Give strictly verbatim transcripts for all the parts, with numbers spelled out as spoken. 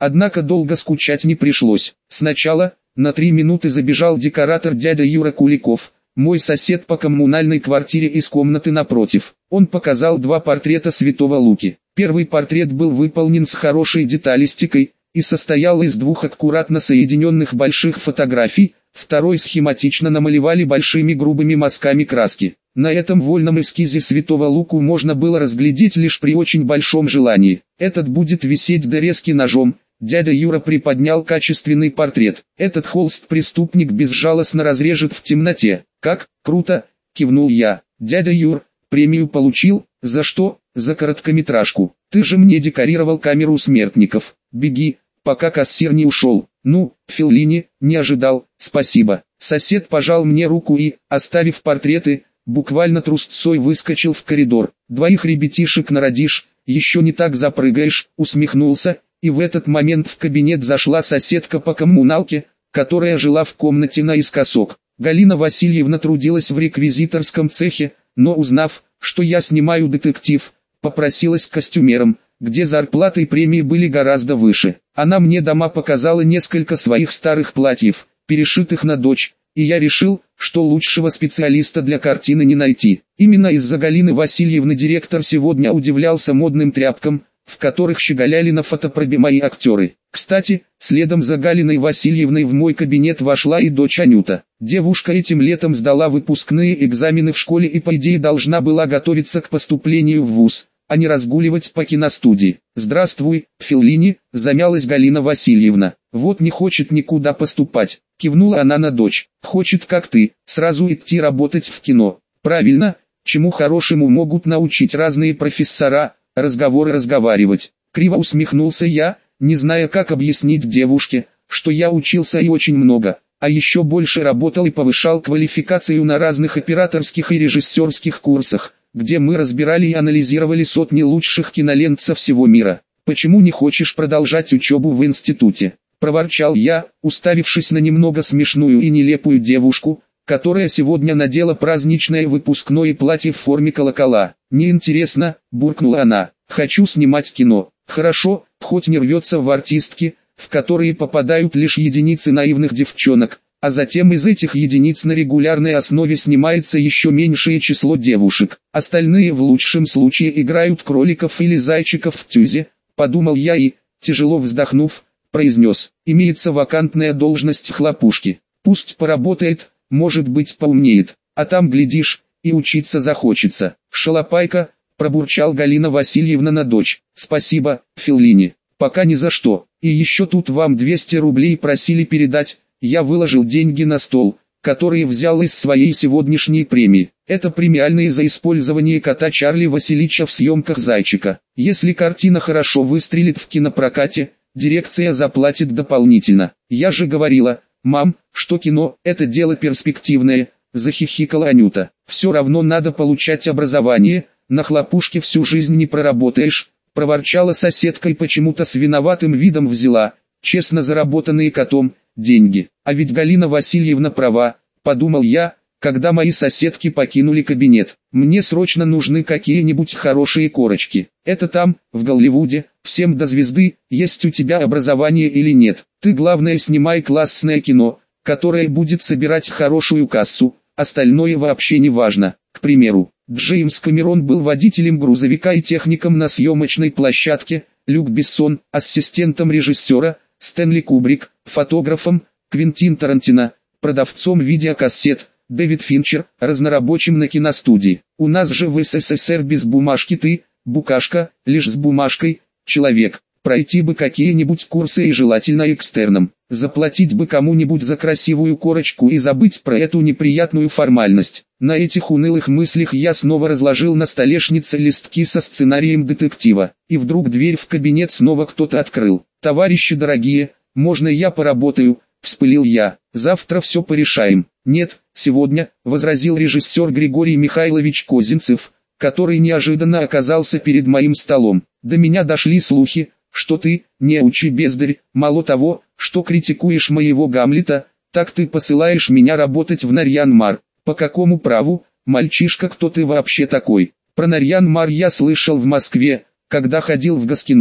Однако долго скучать не пришлось. Сначала, на три минуты забежал декоратор дядя Юра Куликов, мой сосед по коммунальной квартире из комнаты напротив. Он показал два портрета Святого Луки. Первый портрет был выполнен с хорошей деталистикой и состоял из двух аккуратно соединенных больших фотографий, второй схематично намалевали большими грубыми мазками краски. На этом вольном эскизе Святого Луку можно было разглядеть лишь при очень большом желании. Этот будет висеть до резки ножом. Дядя Юра приподнял качественный портрет. Этот холст преступник безжалостно разрежет в темноте. Как, круто, кивнул я. Дядя Юр, премию получил, за что? За короткометражку. Ты же мне декорировал камеру смертников. Беги, пока кассир не ушел. Ну, Феллини, не ожидал, спасибо. Сосед пожал мне руку и, оставив портреты, буквально трусцой выскочил в коридор. Двоих ребятишек народишь, еще не так запрыгаешь, усмехнулся. И в этот момент в кабинет зашла соседка по коммуналке, которая жила в комнате наискосок. Галина Васильевна трудилась в реквизиторском цехе, но узнав, что я снимаю детектив, попросилась к костюмерам, где зарплаты и премии были гораздо выше. Она мне дома показала несколько своих старых платьев, перешитых на дочь, и я решил, что лучшего специалиста для картины не найти. Именно из-за Галины Васильевны директор сегодня удивлялся модным тряпкам, в которых щеголяли на фотопробе мои актеры. Кстати, следом за Галиной Васильевной в мой кабинет вошла и дочь Анюта. Девушка этим летом сдала выпускные экзамены в школе и по идее должна была готовиться к поступлению в вуз, а не разгуливать по киностудии. «Здравствуй, Феллини», — замялась Галина Васильевна. «Вот не хочет никуда поступать», — кивнула она на дочь. «Хочет, как ты, сразу идти работать в кино». «Правильно, чему хорошему могут научить разные профессора, разговоры разговаривать». Криво усмехнулся я, не зная, как объяснить девушке, что я учился и очень много, а еще больше работал и повышал квалификацию на разных операторских и режиссерских курсах, где мы разбирали и анализировали сотни лучших кинолент со всего мира. «Почему не хочешь продолжать учебу в институте?» – проворчал я, уставившись на немного смешную и нелепую девушку, которая сегодня надела праздничное выпускное платье в форме колокола. «Неинтересно», – буркнула она, – «хочу снимать кино». «Хорошо, хоть не рвется в артистки, в которые попадают лишь единицы наивных девчонок, а затем из этих единиц на регулярной основе снимается еще меньшее число девушек. Остальные в лучшем случае играют кроликов или зайчиков в тюзе», – подумал я и, тяжело вздохнув, произнес: «Имеется вакантная должность хлопушки. Пусть поработает, может быть поумнеет, а там глядишь, и учиться захочется». «Шалопайка», — пробурчал Галина Васильевна на дочь. «Спасибо, Феллини, пока ни за что. И еще тут вам двести рублей просили передать». Я выложил деньги на стол, которые взял из своей сегодняшней премии. Это премиальные за использование кота Чарли Василича в съемках «Зайчика». Если картина хорошо выстрелит в кинопрокате, дирекция заплатит дополнительно. «Я же говорила, мам, что кино – это дело перспективное», – захихикала Анюта. «Все равно надо получать образование, на хлопушке всю жизнь не проработаешь», – проворчала соседка и почему-то с виноватым видом взяла, честно заработанные котом, деньги. А ведь Галина Васильевна права, подумал я, когда мои соседки покинули кабинет. Мне срочно нужны какие-нибудь хорошие корочки. Это там, в Голливуде, всем до звезды, есть у тебя образование или нет. Ты главное снимай классное кино, которое будет собирать хорошую кассу, остальное вообще не важно. К примеру, Джеймс Кэмерон был водителем грузовика и техником на съемочной площадке, Люк Бессон – ассистентом режиссера, Стэнли Кубрик – фотографом, Квентин Тарантино – продавцом видеокассет, Дэвид Финчер – разнорабочим на киностудии. У нас же в СССР без бумажки ты, букашка, лишь с бумажкой, человек. Пройти бы какие-нибудь курсы и желательно экстерном. Заплатить бы кому-нибудь за красивую корочку и забыть про эту неприятную формальность. На этих унылых мыслях я снова разложил на столешнице листки со сценарием детектива. И вдруг дверь в кабинет снова кто-то открыл. «Товарищи дорогие, можно я поработаю?» – вспылил я. «Завтра все порешаем». «Нет, сегодня», – возразил режиссер Григорий Михайлович Козинцев, который неожиданно оказался перед моим столом. «До меня дошли слухи, что ты, неучи бездарь, мало того, что критикуешь моего Гамлета, так ты посылаешь меня работать в Нарьян-Мар. По какому праву, мальчишка, кто ты вообще такой?» Про Нарьян-Мар я слышал в Москве, когда ходил в Госкино,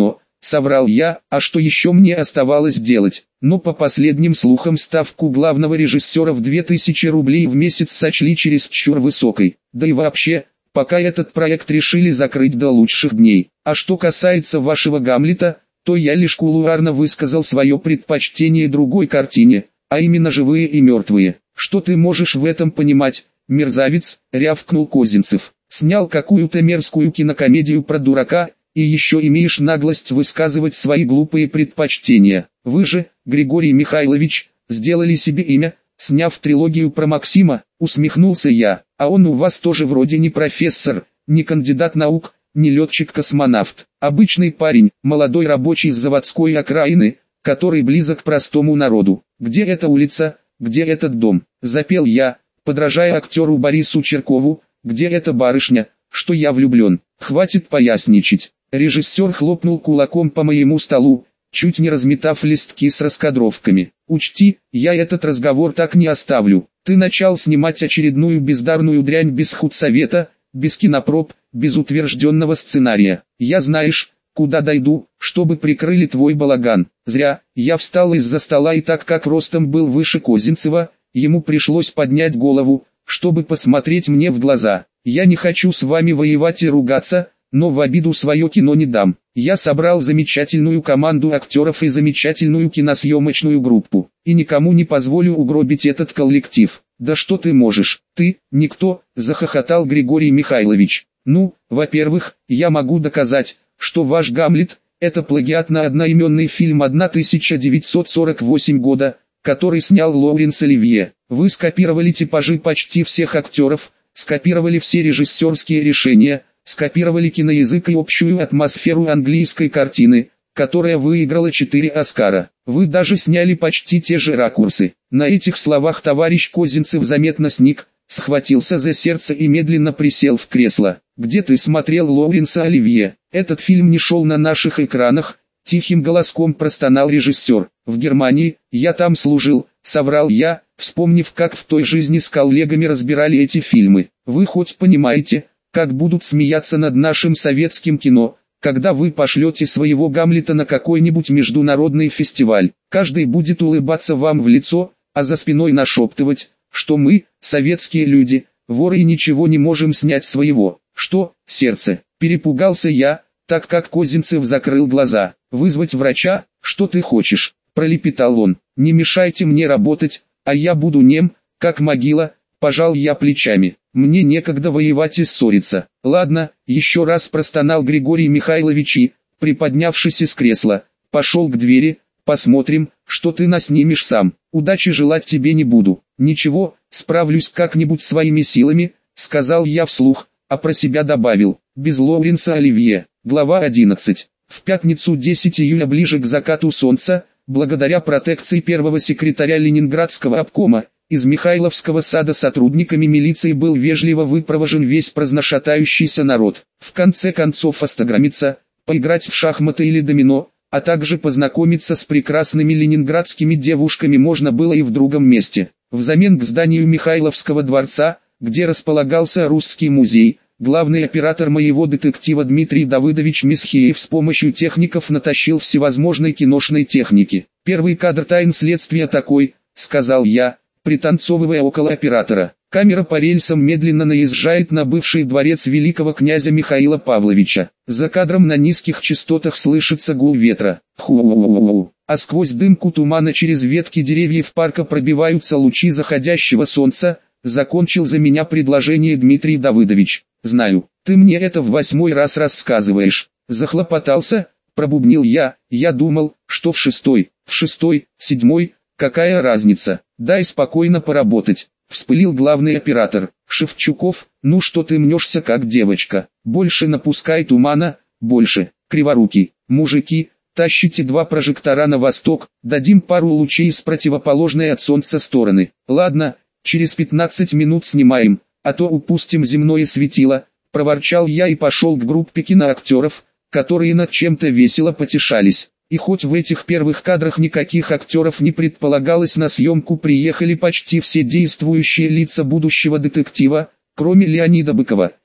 соврал я, а что еще мне оставалось делать? Но по последним слухам ставку главного режиссера в две тысячи рублей в месяц сочли чересчур высокой. Да и вообще, пока этот проект решили закрыть до лучших дней. А что касается вашего Гамлета, то я лишь кулуарно высказал свое предпочтение другой картине, а именно «Живые и мертвые». Что ты можешь в этом понимать, мерзавец, рявкнул Козинцев. Снял какую-то мерзкую кинокомедию про дурака, и еще имеешь наглость высказывать свои глупые предпочтения. Вы же, Григорий Михайлович, сделали себе имя, сняв трилогию про Максима, усмехнулся я, а он у вас тоже вроде не профессор, не кандидат наук, не летчик-космонавт, обычный парень, молодой рабочий с заводской окраины, который близок к простому народу. Где эта улица, где этот дом? Запел я, подражая актеру Борису Черкову, где эта барышня, что я влюблен. Хватит поясничать. Режиссер хлопнул кулаком по моему столу, чуть не разметав листки с раскадровками. Учти, я этот разговор так не оставлю. Ты начал снимать очередную бездарную дрянь без худсовета, без кинопроб, без утвержденного сценария. Я знаешь, куда дойду, чтобы прикрыли твой балаган. Зря, я встал из-за стола и так как ростом был выше Козинцева, ему пришлось поднять голову, чтобы посмотреть мне в глаза. Я не хочу с вами воевать и ругаться, но в обиду свое кино не дам. Я собрал замечательную команду актеров и замечательную киносъемочную группу, и никому не позволю угробить этот коллектив. Да что ты можешь, ты, никто, захохотал Григорий Михайлович. Ну, во-первых, я могу доказать, что ваш Гамлет – это плагиат на одноименный фильм тысяча девятьсот сорок восьмого года, который снял Лоуренс Оливье. Вы скопировали типажи почти всех актеров, скопировали все режиссерские решения, скопировали киноязык и общую атмосферу английской картины, которая выиграла четыре Оскара. Вы даже сняли почти те же ракурсы. На этих словах товарищ Козинцев заметно сник, схватился за сердце и медленно присел в кресло. «Где ты смотрел Лоуренса Оливье? Этот фильм не шел на наших экранах», — тихим голоском простонал режиссер. «В Германии, я там служил», — соврал я, вспомнив, как в той жизни с коллегами разбирали эти фильмы. «Вы хоть понимаете, как будут смеяться над нашим советским кино, когда вы пошлете своего Гамлета на какой-нибудь международный фестиваль? Каждый будет улыбаться вам в лицо, а за спиной нашептывать, что мы, советские люди, воры и ничего не можем снять своего». «Что, сердце?» – перепугался я, так как Козинцев закрыл глаза. «Вызвать врача? Что ты хочешь?» – пролепетал он. «Не мешайте мне работать, а я буду нем, как могила», – пожал я плечами. «Мне некогда воевать и ссориться». «Ладно», – еще раз простонал Григорий Михайлович и, приподнявшись из кресла, пошел к двери. «Посмотрим, что ты наснимешь сам. Удачи желать тебе не буду». «Ничего, справлюсь как-нибудь своими силами», – сказал я вслух, а про себя добавил: «без Лоуренса Оливье». Глава одиннадцатая. В пятницу десятого июля ближе к закату солнца, благодаря протекции первого секретаря Ленинградского обкома, из Михайловского сада сотрудниками милиции был вежливо выпровожен весь праздношатающийся народ. В конце концов остаграмиться, поиграть в шахматы или домино, а также познакомиться с прекрасными ленинградскими девушками можно было и в другом месте. Взамен к зданию Михайловского дворца, где располагался Русский музей, главный оператор моего детектива Дмитрий Давыдович Месхиев с помощью техников натащил всевозможной киношной техники. «Первый кадр тайн следствия такой», — сказал я, пританцовывая около оператора. Камера по рельсам медленно наезжает на бывший дворец великого князя Михаила Павловича. За кадром на низких частотах слышится гул ветра. Ху-у-у-у. А сквозь дымку тумана через ветки деревьев парка пробиваются лучи заходящего солнца. Закончил за меня предложение Дмитрий Давыдович. «Знаю, ты мне это в восьмой раз рассказываешь». Захлопотался, пробубнил я. «Я думал, что в шестой, в шестой, седьмой, какая разница? Дай спокойно поработать». Вспылил главный оператор. «Шевчуков, ну что ты мнешься как девочка? Больше напускай тумана, больше». «Криворукий, мужики, тащите два прожектора на восток, дадим пару лучей с противоположной от солнца стороны». «Ладно, через пятнадцать минут снимаем, а то упустим земное светило», — проворчал я и пошел к группе киноактеров, которые над чем-то весело потешались. И хоть в этих первых кадрах никаких актеров не предполагалось, на съемку приехали почти все действующие лица будущего детектива, кроме Леонида Быкова,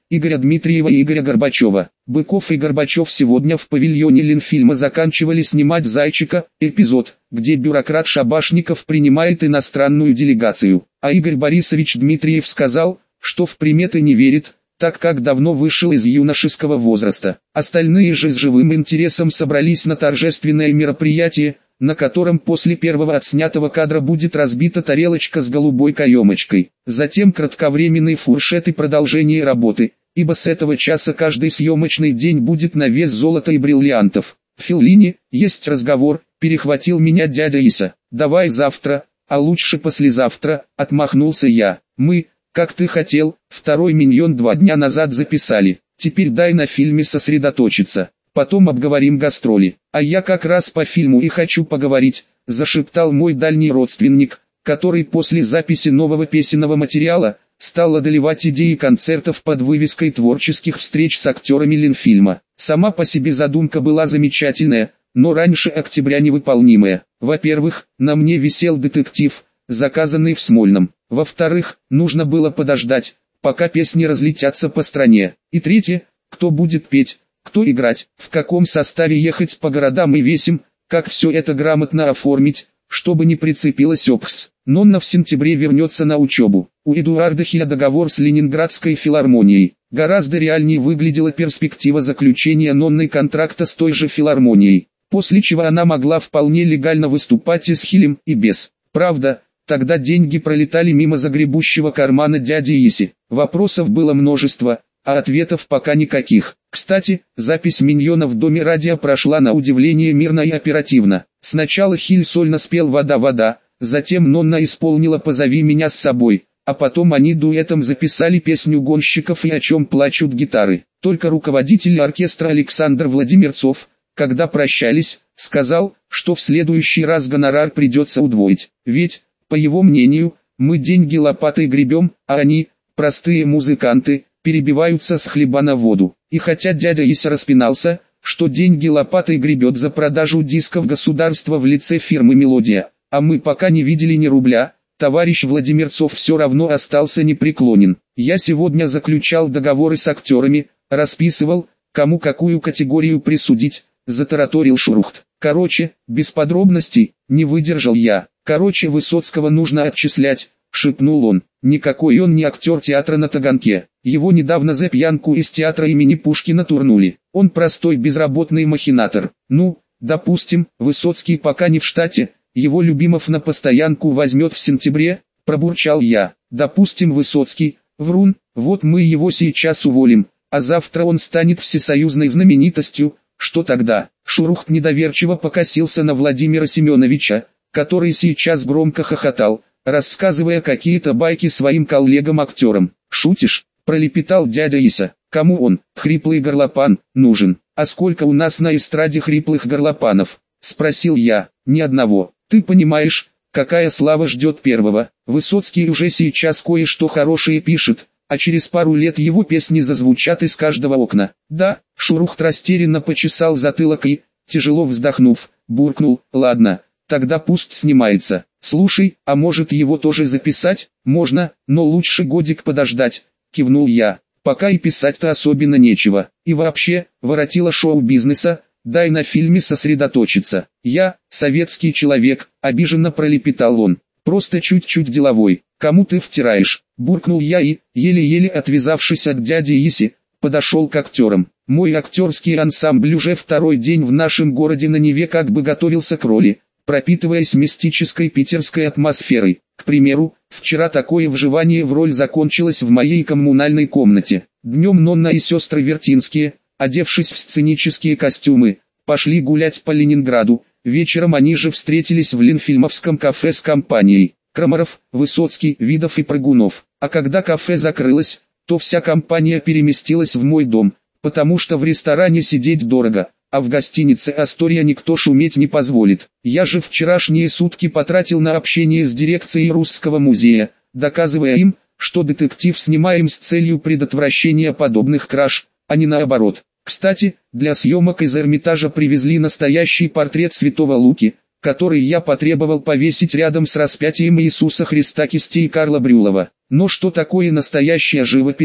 Игоря Дмитриева и Игоря Горбачева. Быков и Горбачев сегодня в павильоне Ленфильма заканчивали снимать «Зайчика», эпизод, где бюрократ Шабашников принимает иностранную делегацию. А Игорь Борисович Дмитриев сказал, что в приметы не верит, так как давно вышел из юношеского возраста. Остальные же с живым интересом собрались на торжественное мероприятие, на котором после первого отснятого кадра будет разбита тарелочка с голубой каемочкой. Затем кратковременный фуршет и продолжение работы, ибо с этого часа каждый съемочный день будет на вес золота и бриллиантов. Феллини, есть разговор, перехватил меня дядя Иса. Давай завтра, а лучше послезавтра, отмахнулся я. Мы, как ты хотел, второй миньон два дня назад записали. Теперь дай на фильме сосредоточиться. Потом обговорим гастроли. А я как раз по фильму и хочу поговорить, зашептал мой дальний родственник, который после записи нового песенного материала стал одолевать идеи концертов под вывеской творческих встреч с актерами Ленфильма. Сама по себе задумка была замечательная, но раньше октября невыполнимая. Во-первых, на мне висел детектив, заказанный в Смольном. Во-вторых, нужно было подождать, пока песни разлетятся по стране. И третье, кто будет петь, кто играть, в каком составе ехать по городам и весям, как все это грамотно оформить, чтобы не прицепилась ОПС. Нонна в сентябре вернется на учебу. У Эдуарда Хиля договор с Ленинградской филармонией. Гораздо реальнее выглядела перспектива заключения Нонной контракта с той же филармонией, после чего она могла вполне легально выступать и с Хилем, и без. Правда, тогда деньги пролетали мимо загребущего кармана дяди Иси. Вопросов было множество, а ответов пока никаких. Кстати, запись «Миньона» в Доме радио прошла на удивление мирно и оперативно. Сначала Хиль сольно спел «Вода, вода», затем Нонна исполнила «Позови меня с собой», а потом они дуэтом записали песню «Гонщиков» и «О чем плачут гитары». Только руководитель оркестра Александр Владимирцов, когда прощались, сказал, что в следующий раз гонорар придется удвоить. Ведь, по его мнению, мы деньги лопатой гребем, а они, простые музыканты, перебиваются с хлеба на воду. И хотя дядя Ися распинался, что деньги лопатой гребет за продажу дисков государства в лице фирмы «Мелодия», а мы пока не видели ни рубля, товарищ Владимирцов все равно остался непреклонен. Я сегодня заключал договоры с актерами, расписывал, кому какую категорию присудить, затараторил Шурухт. Короче, без подробностей, не выдержал я. Короче, Высоцкого нужно отчислять, шепнул он. Никакой он не актер театра на Таганке. Его недавно за пьянку из театра имени Пушкина турнули. Он простой безработный махинатор. Ну, допустим, Высоцкий пока не в штате, его Любимов на постоянку возьмет в сентябре, пробурчал я. Допустим, Высоцкий, врун, вот мы его сейчас уволим, а завтра он станет всесоюзной знаменитостью, что тогда? Шурухт недоверчиво покосился на Владимира Семеновича, который сейчас громко хохотал, рассказывая какие-то байки своим коллегам-актерам. «Шутишь?» – пролепетал дядя Иса. «Кому он, хриплый горлопан, нужен? А сколько у нас на эстраде хриплых горлопанов?» – спросил я. «Ни одного. Ты понимаешь, какая слава ждет первого? Высоцкий уже сейчас кое-что хорошее пишет, а через пару лет его песни зазвучат из каждого окна». «Да», – Шурухт растерянно почесал затылок и, тяжело вздохнув, буркнул: «Ладно, тогда пусть снимается. Слушай, а может его тоже записать?» «Можно, но лучше годик подождать», — кивнул я. «Пока и писать-то особенно нечего. И вообще, воротило шоу-бизнеса, дай на фильме сосредоточиться». «Я, советский человек», — обиженно пролепетал он. «Просто чуть-чуть деловой. Кому ты втираешь?» — буркнул я и, еле-еле отвязавшись от дяди Иси, подошел к актерам. Мой актерский ансамбль уже второй день в нашем городе на Неве как бы готовился к роли, пропитываясь мистической питерской атмосферой. К примеру, вчера такое вживание в роль закончилось в моей коммунальной комнате. Днем Нонна и сестры Вертинские, одевшись в сценические костюмы, пошли гулять по Ленинграду. Вечером они же встретились в Ленфильмовском кафе с компанией Крамаров, Высоцкий, Видов и Прыгунов. А когда кафе закрылось, то вся компания переместилась в мой дом, потому что в ресторане сидеть дорого, а в гостинице «Астория» никто шуметь не позволит. Я же вчерашние сутки потратил на общение с дирекцией Русского музея, доказывая им, что детектив снимаем с целью предотвращения подобных краж, а не наоборот. Кстати, для съемок из Эрмитажа привезли настоящий портрет святого Луки, который я потребовал повесить рядом с распятием Иисуса Христа кистей Карла Брюлова. Но что такое настоящая живопись,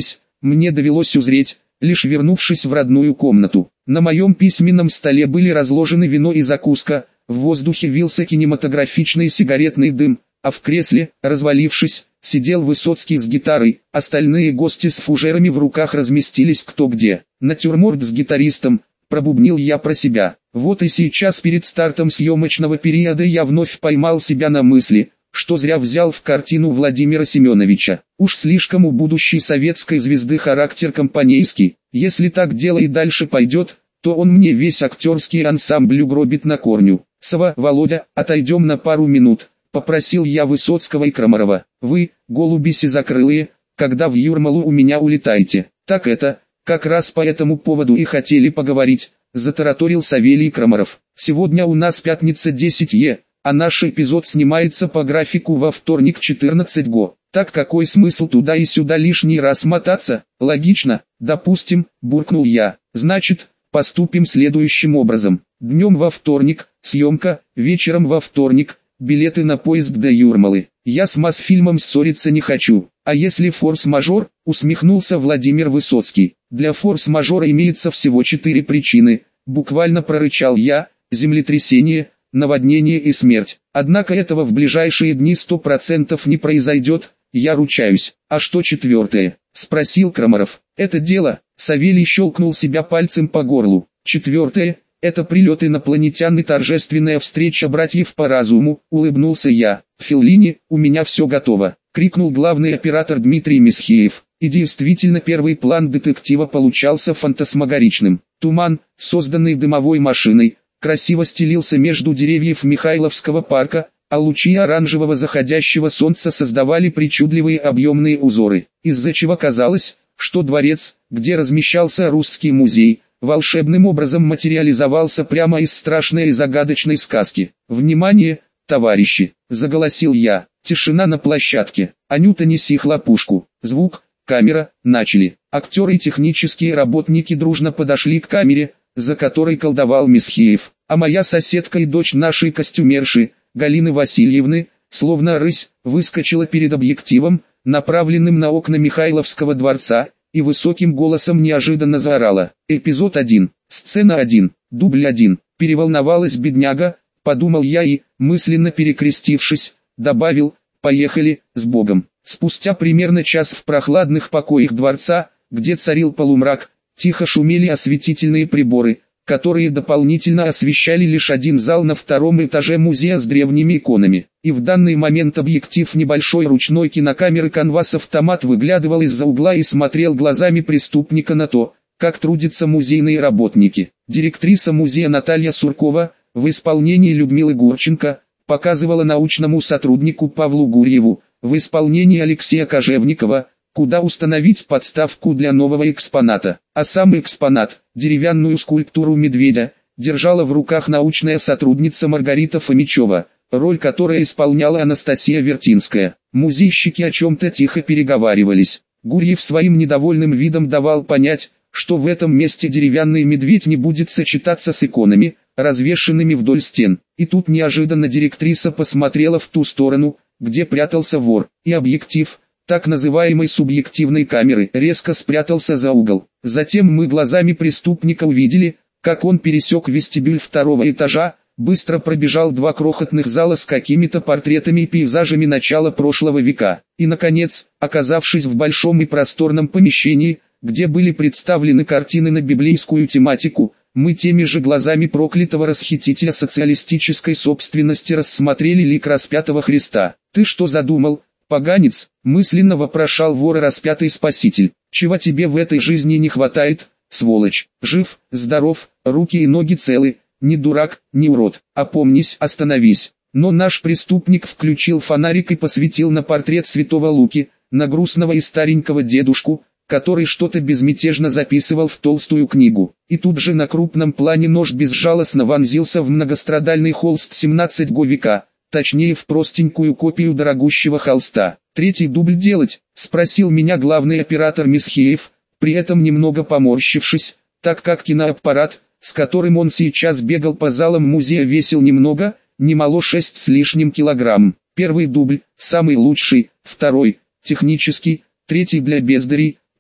мне довелось узреть, лишь вернувшись в родную комнату. На моем письменном столе были разложены вино и закуска, в воздухе вился кинематографичный сигаретный дым, а в кресле, развалившись, сидел Высоцкий с гитарой, остальные гости с фужерами в руках разместились кто где. Натюрморт с гитаристом, пробубнил я про себя. Вот и сейчас перед стартом съемочного периода я вновь поймал себя на мысли, что зря взял в картину Владимира Семеновича. Уж слишком у будущей советской звезды характер компанейский. Если так дело и дальше пойдет, то он мне весь актерский ансамбль угробит на корню. Сава, Володя, отойдем на пару минут, попросил я Высоцкого и Крамарова. Вы, голуби сизокрылые, когда в Юрмалу у меня улетаете? Так это, как раз по этому поводу и хотели поговорить, затараторил Савелий Крамаров. Сегодня у нас пятница десять е, а наш эпизод снимается по графику во вторник четырнадцать го. Так какой смысл туда и сюда лишний раз мотаться? Логично, допустим, буркнул я. Значит, поступим следующим образом. Днем во вторник, съемка, вечером во вторник, билеты на поезд до Юрмалы. Я с Мосфильмом ссориться не хочу. А если форс-мажор, усмехнулся Владимир Высоцкий. Для форс-мажора имеется всего четыре причины, буквально прорычал я: землетрясение, наводнение и смерть. Однако этого в ближайшие дни сто процентов не произойдет, я ручаюсь. А что четвертое? Спросил Крамаров. Это дело, Савелий щелкнул себя пальцем по горлу. Четвертое, это прилет инопланетян и торжественная встреча братьев по разуму, улыбнулся я. Феллини, у меня все готово, крикнул главный оператор Дмитрий Месхиев. И действительно первый план детектива получался фантасмагоричным. Туман, созданный дымовой машиной, красиво стелился между деревьев Михайловского парка, а лучи оранжевого заходящего солнца создавали причудливые объемные узоры, из-за чего казалось, что дворец, где размещался русский музей, волшебным образом материализовался прямо из страшной и загадочной сказки. «Внимание, товарищи!» – заголосил я. Тишина на площадке. «Анюта, неси хлопушку!» Звук, камера, начали. Актеры и технические работники дружно подошли к камере, за которой колдовал Месхиев, а моя соседка и дочь нашей костюмерши, Галины Васильевны, словно рысь, выскочила перед объективом, направленным на окна Михайловского дворца, и высоким голосом неожиданно заорала. Эпизод один, сцена один, дубль один. Переволновалась бедняга, подумал я и, мысленно перекрестившись, добавил: поехали, с Богом. Спустя примерно час в прохладных покоях дворца, где царил полумрак, тихо шумели осветительные приборы, которые дополнительно освещали лишь один зал на втором этаже музея с древними иконами. И в данный момент объектив небольшой ручной кинокамеры «Канвас-автомат» выглядывал из-за угла и смотрел глазами преступника на то, как трудятся музейные работники. Директриса музея Наталья Суркова, в исполнении Людмилы Гурченко, показывала научному сотруднику Павлу Гурьеву, в исполнении Алексея Кожевникова, куда установить подставку для нового экспоната. А сам экспонат, деревянную скульптуру медведя, держала в руках научная сотрудница Маргарита Фомичева, роль которой исполняла Анастасия Вертинская. Музейщики о чем-то тихо переговаривались. Гурьев своим недовольным видом давал понять, что в этом месте деревянный медведь не будет сочетаться с иконами, развешанными вдоль стен. И тут неожиданно директриса посмотрела в ту сторону, где прятался вор, и объектив, так называемой субъективной камеры, резко спрятался за угол. Затем мы глазами преступника увидели, как он пересек вестибюль второго этажа, быстро пробежал два крохотных зала с какими-то портретами и пейзажами начала прошлого века, и наконец, оказавшись в большом и просторном помещении, где были представлены картины на библейскую тематику, мы теми же глазами проклятого расхитителя социалистической собственности рассмотрели лик распятого Христа. «Ты что задумал, поганец?» — мысленно вопрошал вора распятый Спаситель. «Чего тебе в этой жизни не хватает, сволочь? Жив, здоров, руки и ноги целы, не дурак, не урод. Опомнись, остановись». Но наш преступник включил фонарик и посветил на портрет святого Луки, на грустного и старенького дедушку, который что-то безмятежно записывал в толстую книгу. И тут же на крупном плане нож безжалостно вонзился в многострадальный холст семнадцатого века, точнее в простенькую копию дорогущего холста. «Третий дубль делать?» — спросил меня главный оператор Месхиев, при этом немного поморщившись, так как киноаппарат, с которым он сейчас бегал по залам музея, весил немного, немало шесть с лишним килограмм. Первый дубль, самый лучший, второй, технический, третий для бездарей,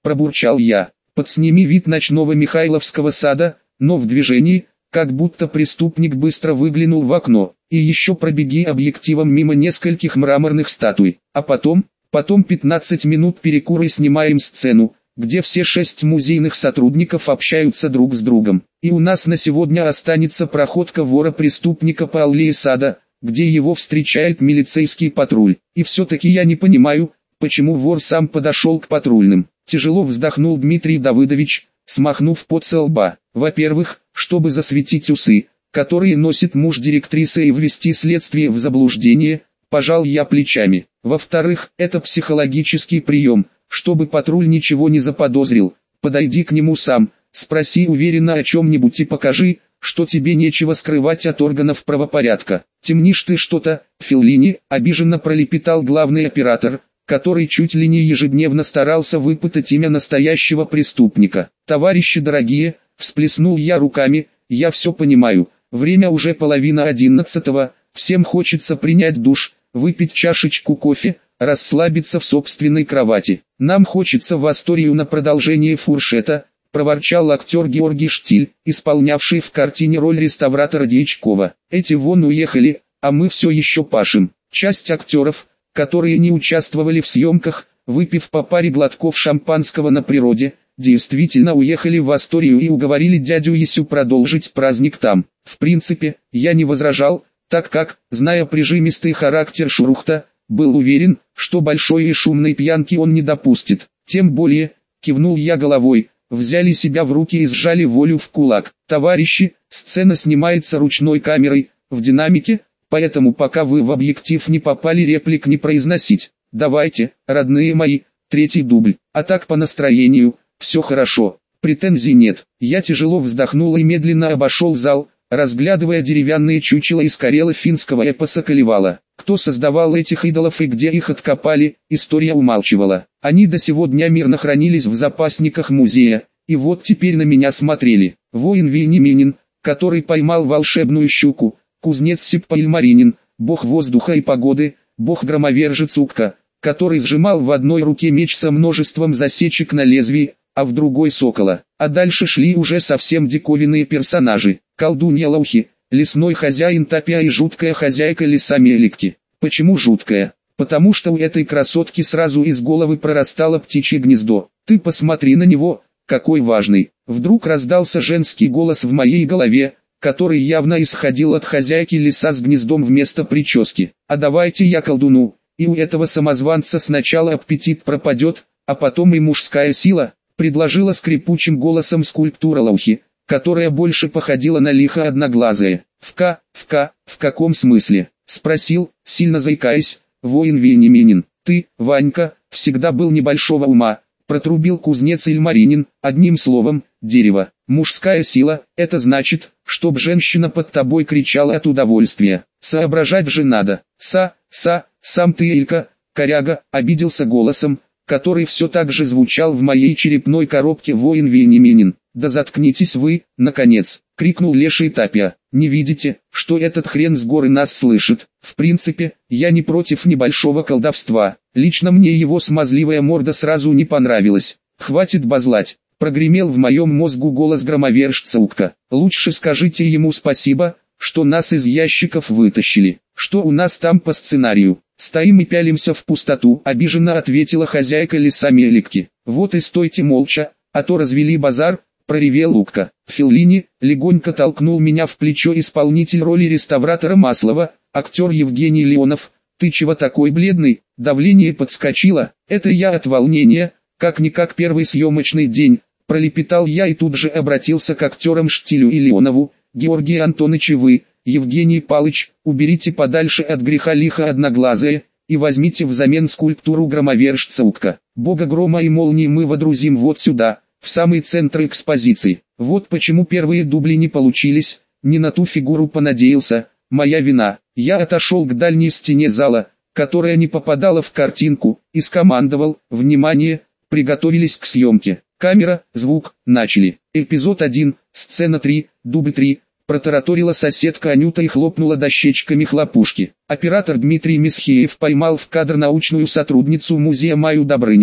пробурчал я. Подсними вид ночного Михайловского сада, но в движении, как будто преступник быстро выглянул в окно, и еще пробеги объективом мимо нескольких мраморных статуй, а потом, потом пятнадцать минут перекура и снимаем сцену, где все шесть музейных сотрудников общаются друг с другом, и у нас на сегодня останется проходка вора-преступника по аллее сада, где его встречает милицейский патруль, и все-таки я не понимаю, почему вор сам подошел к патрульным. Тяжело вздохнул Дмитрий Давыдович, смахнув пот со лба. Во-первых, чтобы засветить усы, которые носит муж директрисы, и ввести следствие в заблуждение, пожал я плечами. Во-вторых, это психологический прием, чтобы патруль ничего не заподозрил. Подойди к нему сам, спроси уверенно о чем-нибудь и покажи, что тебе нечего скрывать от органов правопорядка. Темнишь ты что-то, Феллини, обиженно пролепетал главный оператор, который чуть ли не ежедневно старался выпытать имя настоящего преступника. «Товарищи дорогие», — всплеснул я руками, — «я все понимаю, время уже половина одиннадцатого, всем хочется принять душ, выпить чашечку кофе, расслабиться в собственной кровати. Нам хочется в Асторию на продолжение фуршета», — проворчал актер Георгий Штиль, исполнявший в картине роль реставратора Дьячкова. «Эти вон уехали, а мы все еще пашем». Часть актеров, которые не участвовали в съемках, выпив по паре глотков шампанского на природе, действительно уехали в Асторию и уговорили дядю Есю продолжить праздник там. В принципе, я не возражал, так как, зная прижимистый характер Шурухта, был уверен, что большой и шумной пьянки он не допустит. Тем более, кивнул я головой, взяли себя в руки и сжали волю в кулак. Товарищи, сцена снимается ручной камерой, в динамике, поэтому пока вы в объектив не попали, реплик не произносить. Давайте, родные мои, третий дубль. А так по настроению, все хорошо, претензий нет. Я тяжело вздохнул и медленно обошел зал, разглядывая деревянные чучела из карело-финского эпоса Калевала. Кто создавал этих идолов и где их откопали, история умалчивала. Они до сего дня мирно хранились в запасниках музея, и вот теперь на меня смотрели. Воин Вениаминин, который поймал волшебную щуку, кузнец Сиппа Ильмаринин, бог воздуха и погоды, бог-громовержец Укка, который сжимал в одной руке меч со множеством засечек на лезвии, а в другой сокола. А дальше шли уже совсем диковинные персонажи: колдунья Лаухи, лесной хозяин Тапиа и жуткая хозяйка леса Меликти. Почему жуткая? Потому что у этой красотки сразу из головы прорастало птичье гнездо. Ты посмотри на него, какой важный. Вдруг раздался женский голос в моей голове, который явно исходил от хозяйки леса с гнездом вместо прически. А давайте я колдуну, и у этого самозванца сначала аппетит пропадет, а потом и мужская сила, предложила скрипучим голосом скульптура Лаухи, которая больше походила на лихо одноглазое. «Вка, вка, в каком смысле?» — спросил, сильно заикаясь, воин Вениаминин. «Ты, Ванька, всегда был небольшого ума», — протрубил кузнец Ильмаринин, одним словом, дерево. «Мужская сила, это значит, чтоб женщина под тобой кричала от удовольствия. Соображать же надо. Са, са, сам ты, Илька, коряга», — обиделся голосом, который все так же звучал в моей черепной коробке воин Вениаминин. «Да заткнитесь вы, наконец!» — крикнул леший Тапиа. «Не видите, что этот хрен с горы нас слышит? В принципе, я не против небольшого колдовства. Лично мне его смазливая морда сразу не понравилась. Хватит базлать!» — прогремел в моем мозгу голос громовержца Укка. «Лучше скажите ему спасибо, что нас из ящиков вытащили. Что у нас там по сценарию?» «Стоим и пялимся в пустоту», — обиженно ответила хозяйка леса Меликти. «Вот и стойте молча, а то развели базар», — проревел Укка. Феллини легонько толкнул меня в плечо исполнитель роли реставратора Маслова, актер Евгений Леонов. «Ты чего такой бледный?» Давление подскочило. «Это я от волнения, как-никак первый съемочный день», — пролепетал я и тут же обратился к актерам Штилю и Леонову. «Георгий Антоныч и вы, Евгений Палыч, уберите подальше от греха лихо одноглазое, и возьмите взамен скульптуру громовержца Укка. Бога грома и молнии мы водрузим вот сюда, в самый центр экспозиции. Вот почему первые дубли не получились, не на ту фигуру понадеялся, моя вина». Я отошел к дальней стене зала, которая не попадала в картинку, и скомандовал: «Внимание, приготовились к съемке. Камера, звук, начали». Эпизод один, сцена три, дубль три. Протараторила соседка Анюта и хлопнула дощечками хлопушки. Оператор Дмитрий Месхиев поймал в кадр научную сотрудницу музея Маю Добрынину,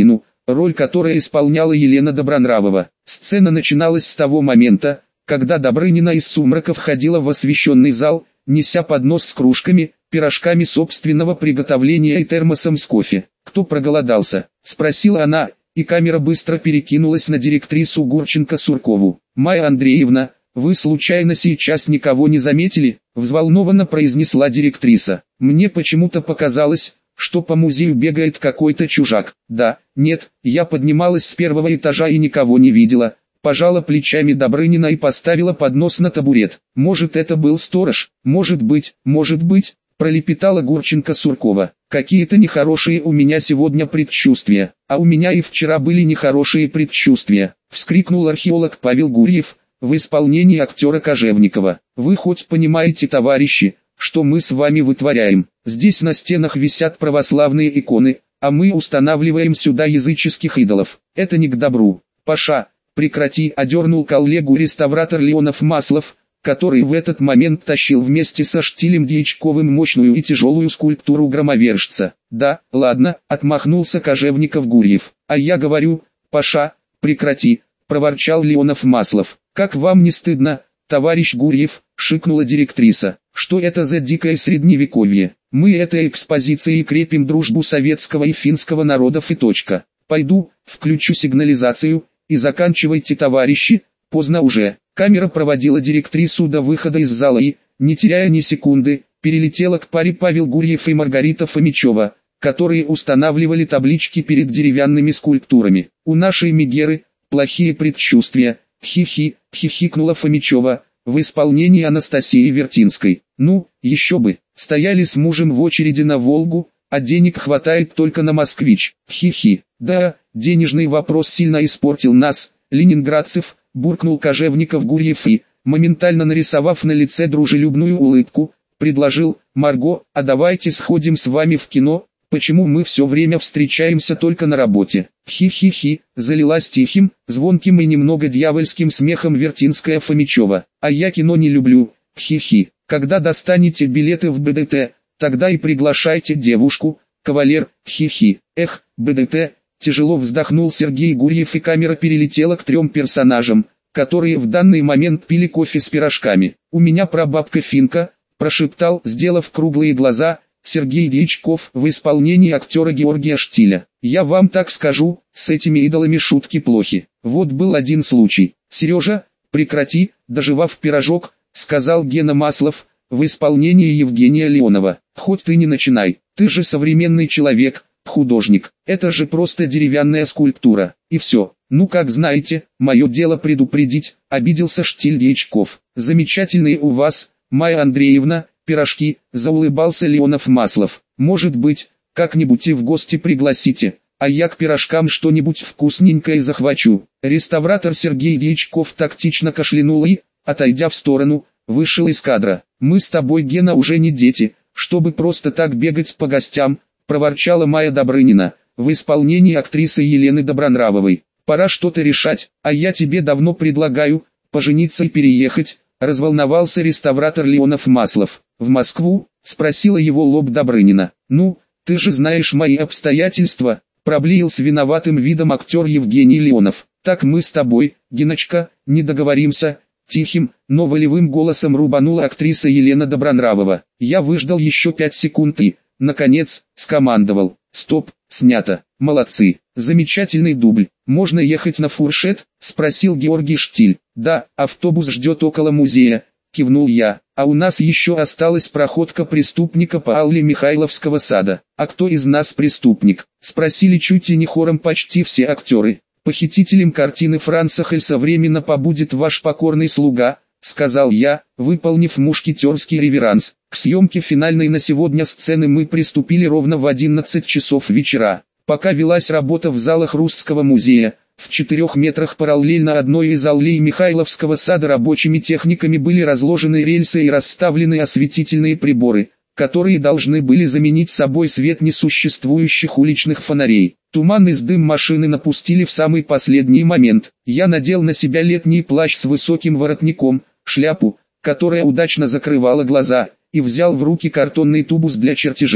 роль которой исполняла Елена Добронравова. Сцена начиналась с того момента, когда Добрынина из сумрака входила в освещенный зал, неся поднос с кружками, пирожками собственного приготовления и термосом с кофе. «Кто проголодался?» – спросила она, и камера быстро перекинулась на директрису Гурченко-Суркову. «Майя Андреевна, вы случайно сейчас никого не заметили?» – взволнованно произнесла директриса. «Мне почему-то показалось, что по музею бегает какой-то чужак». «Да, нет, я поднималась с первого этажа и никого не видела». Пожала плечами Добрынина и поставила поднос на табурет. «Может, это был сторож? Может быть, может быть», пролепетала Гурченко-Суркова. «Какие-то нехорошие у меня сегодня предчувствия. А у меня и вчера были нехорошие предчувствия», вскрикнул археолог Павел Гурьев, в исполнении актера Кожевникова. «Вы хоть понимаете, товарищи, что мы с вами вытворяем? Здесь на стенах висят православные иконы, а мы устанавливаем сюда языческих идолов. Это не к добру. Паша, прекрати!» — одернул коллегу реставратор Леонов Маслов, который в этот момент тащил вместе со Штилем Дьячковым мощную и тяжелую скульптуру громовержца. «Да, ладно», — отмахнулся Кожевников-Гурьев. «А я говорю, Паша, прекрати!» — проворчал Леонов Маслов. «Как вам не стыдно, товарищ Гурьев?» — шикнула директриса. «Что это за дикое средневековье? Мы этой экспозицией крепим дружбу советского и финского народов и точка. Пойду, включу сигнализацию, и заканчивайте, товарищи, поздно уже». Камера проводила директрису до выхода из зала и, не теряя ни секунды, перелетела к паре Павел Гурьев и Маргарита Фомичева, которые устанавливали таблички перед деревянными скульптурами. «У нашей Мегеры плохие предчувствия», хи-хи, хихикнула Фомичева, в исполнении Анастасии Вертинской. «Ну, еще бы, стояли с мужем в очереди на Волгу, а денег хватает только на москвич, хи-хи». «Да, денежный вопрос сильно испортил нас, ленинградцев», буркнул Кожевников-Гурьев и, моментально нарисовав на лице дружелюбную улыбку, предложил: «Марго, а давайте сходим с вами в кино, почему мы все время встречаемся только на работе?» «Хи-хи-хи», залилась тихим, звонким и немного дьявольским смехом Вертинская Фомичева. «А я кино не люблю, хи-хи. Когда достанете билеты в БДТ, тогда и приглашайте девушку, кавалер, хи-хи». «Эх, БДТ», тяжело вздохнул Сергей Гурьев, и камера перелетела к трем персонажам, которые в данный момент пили кофе с пирожками. «У меня прабабка финка», прошептал, сделав круглые глаза, Сергей Дьячков в исполнении актера Георгия Штиля. «Я вам так скажу, с этими идолами шутки плохи. Вот был один случай». «Сережа, прекрати», доживав пирожок, сказал Гена Маслов, в исполнении Евгения Леонова. «Хоть ты не начинай, ты же современный человек, художник, это же просто деревянная скульптура, и все». «Ну как знаете, мое дело предупредить», обиделся Штиль Дьячков. «Замечательные у вас, Майя Андреевна, пирожки», заулыбался Леонов Маслов. «Может быть, как-нибудь и в гости пригласите, а я к пирожкам что-нибудь вкусненькое захвачу». Реставратор Сергей Дьячков тактично кашлянул и, отойдя в сторону, вышел из кадра. «Мы с тобой, Гена, уже не дети, чтобы просто так бегать по гостям», проворчала Майя Добрынина, в исполнении актрисы Елены Добронравовой. «Пора что-то решать, а я тебе давно предлагаю пожениться и переехать», разволновался реставратор Леонов Маслов. «В Москву?» — спросила его лоб Добрынина. «Ну, ты же знаешь мои обстоятельства», проблеял с виноватым видом актер Евгений Леонов. «Так мы с тобой, Геночка, не договоримся», тихим, но волевым голосом рубанула актриса Елена Добронравова. Я выждал еще пять секунд и, наконец, скомандовал: «Стоп, снято, молодцы, замечательный дубль, можно ехать на фуршет?» — спросил Георгий Штиль. «Да, автобус ждет около музея», — кивнул я, «а у нас еще осталась проходка преступника по ауле Михайловского сада». «А кто из нас преступник?» — спросили чуть и не хором почти все актеры. «Похитителем картины Франца Хельса временно побудет ваш покорный слуга», — сказал я, выполнив мушкетерский реверанс. К съемке финальной на сегодня сцены мы приступили ровно в одиннадцать часов вечера. Пока велась работа в залах Русского музея, в четырех метрах параллельно одной из аллей Михайловского сада рабочими техниками были разложены рельсы и расставлены осветительные приборы, которые должны были заменить собой свет несуществующих уличных фонарей. Туман из дым машины напустили в самый последний момент. Я надел на себя летний плащ с высоким воротником, шляпу, которая удачно закрывала глаза, и взял в руки картонный тубус для чертежей.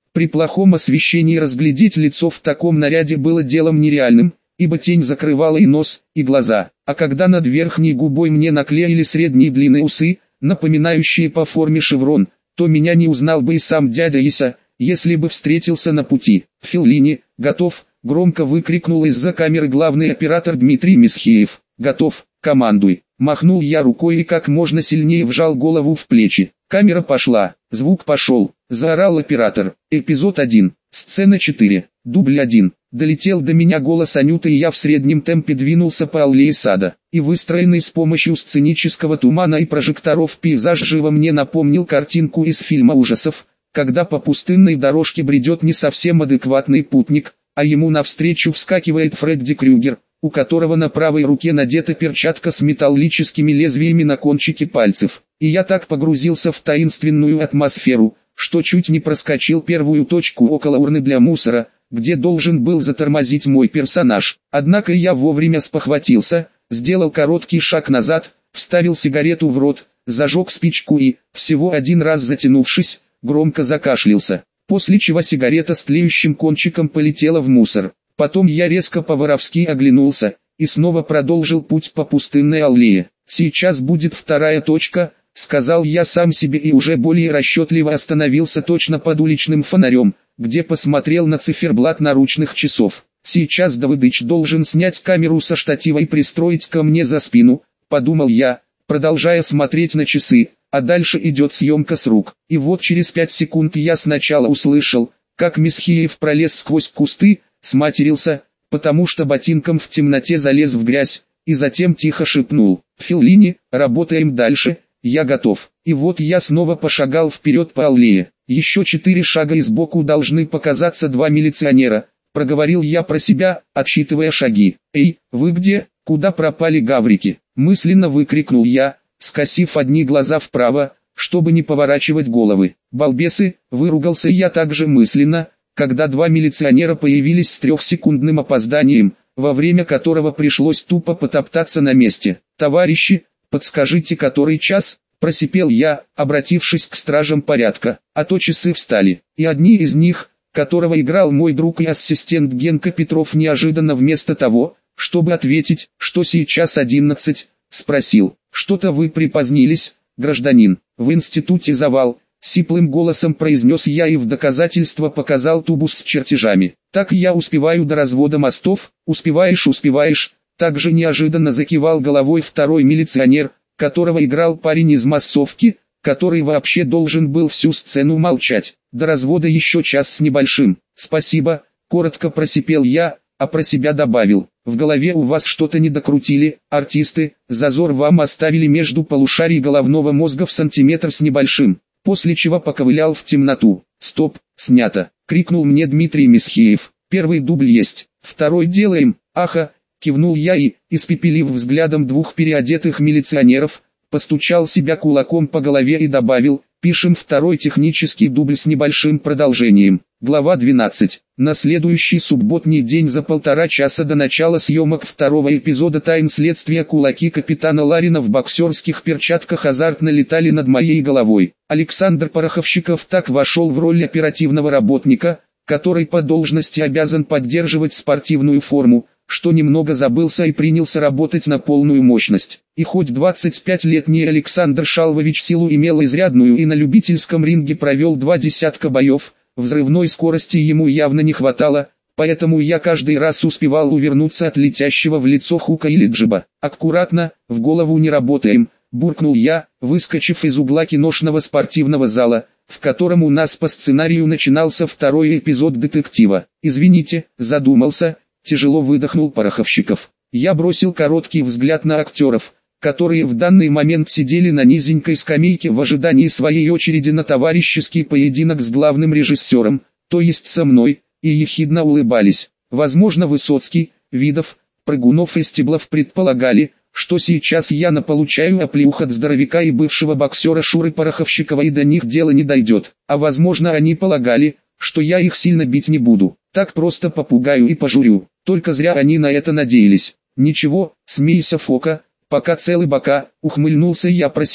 При плохом освещении разглядеть лицо в таком наряде было делом нереальным, ибо тень закрывала и нос, и глаза. А когда над верхней губой мне наклеили средние длинные усы, напоминающие по форме шеврон, то меня не узнал бы и сам дядя Иса, если бы встретился на пути. «Феллини, готов!» — громко выкрикнул из-за камеры главный оператор Дмитрий Месхиев. «Готов, командуй!» Махнул я рукой и как можно сильнее вжал голову в плечи. Камера пошла, звук пошел, заорал оператор. Эпизод один, сцена четыре, дубль один. Долетел до меня голос Анюты, и я в среднем темпе двинулся по аллее сада. И выстроенный с помощью сценического тумана и прожекторов пейзаж живо мне напомнил картинку из фильма ужасов, когда по пустынной дорожке бредет не совсем адекватный путник, а ему навстречу вскакивает Фредди Крюгер, у которого на правой руке надета перчатка с металлическими лезвиями на кончике пальцев. И я так погрузился в таинственную атмосферу, что чуть не проскочил первую точку около урны для мусора, где должен был затормозить мой персонаж. Однако я вовремя спохватился, сделал короткий шаг назад, вставил сигарету в рот, зажег спичку и, всего один раз затянувшись, громко закашлялся, после чего сигарета с тлеющим кончиком полетела в мусор. Потом я резко по-воровски оглянулся, и снова продолжил путь по пустынной аллее. «Сейчас будет вторая точка», — сказал я сам себе и уже более расчетливо остановился точно под уличным фонарем, где посмотрел на циферблат наручных часов. «Сейчас Давыдыч должен снять камеру со штатива и пристроить ко мне за спину», — подумал я, продолжая смотреть на часы, а дальше идет съемка с рук. И вот через пять секунд я сначала услышал, как Месхиев пролез сквозь кусты, сматерился, потому что ботинком в темноте залез в грязь, и затем тихо шепнул: «Феллини, работаем дальше, я готов». И вот я снова пошагал вперед по аллее. Еще четыре шага и сбоку должны показаться два милиционера, проговорил я про себя, отсчитывая шаги. «Эй, вы где? Куда пропали гаврики?» Мысленно выкрикнул я, скосив одни глаза вправо, чтобы не поворачивать головы. «Балбесы!» — выругался я также мысленно, когда два милиционера появились с трехсекундным опозданием, во время которого пришлось тупо потоптаться на месте. «Товарищи, подскажите, который час?» — просипел я, обратившись к стражам порядка, а то часы встали. И одни из них, которого играл мой друг и ассистент Генка Петров, неожиданно вместо того, чтобы ответить, что сейчас одиннадцать, спросил: «Что-то вы припозднились, гражданин, в институте завал», — сиплым голосом произнес я и в доказательство показал тубус с чертежами. «Так я успеваю до развода мостов?» «Успеваешь, успеваешь», — также неожиданно закивал головой второй милиционер, которого играл парень из массовки, который вообще должен был всю сцену молчать. «До развода еще час с небольшим». «Спасибо», — коротко просипел я, а про себя добавил: «В голове у вас что-то не докрутили, артисты, зазор вам оставили между полушарий головного мозга в сантиметр с небольшим», после чего поковылял в темноту. «Стоп, снято», — крикнул мне Дмитрий Месхиев. «Первый дубль есть, второй делаем». «Аха», — кивнул я и, испепелив взглядом двух переодетых милиционеров, постучал себя кулаком по голове и добавил: «Пишем второй технический дубль с небольшим продолжением». Глава двенадцать. На следующий субботний день за полтора часа до начала съемок второго эпизода «Тайн следствия» кулаки капитана Ларина в боксерских перчатках азартно летали над моей головой. Александр Пороховщиков так вошел в роль оперативного работника, который по должности обязан поддерживать спортивную форму, что немного забылся и принялся работать на полную мощность. И хоть двадцатипятилетний Александр Шалвович силу имел изрядную и на любительском ринге провел два десятка боев, взрывной скорости ему явно не хватало, поэтому я каждый раз успевал увернуться от летящего в лицо хука или джиба. «Аккуратно, в голову не работаем», — буркнул я, выскочив из угла киношного спортивного зала, в котором у нас по сценарию начинался второй эпизод детектива. «Извините, задумался», — тяжело выдохнул Пороховщиков. Я бросил короткий взгляд на актеров, которые в данный момент сидели на низенькой скамейке в ожидании своей очереди на товарищеский поединок с главным режиссером, то есть со мной, и ехидно улыбались. Возможно, Высоцкий, Видов, Прыгунов и Стеблов предполагали, что сейчас я наполучаю оплеух от здоровяка и бывшего боксера Шуры Пороховщикова, и до них дело не дойдет. А возможно, они полагали, что я их сильно бить не буду, так просто попугаю и пожурю. Только зря они на это надеялись. «Ничего, смейся, Фока, пока целы бока», — ухмыльнулся я про себя.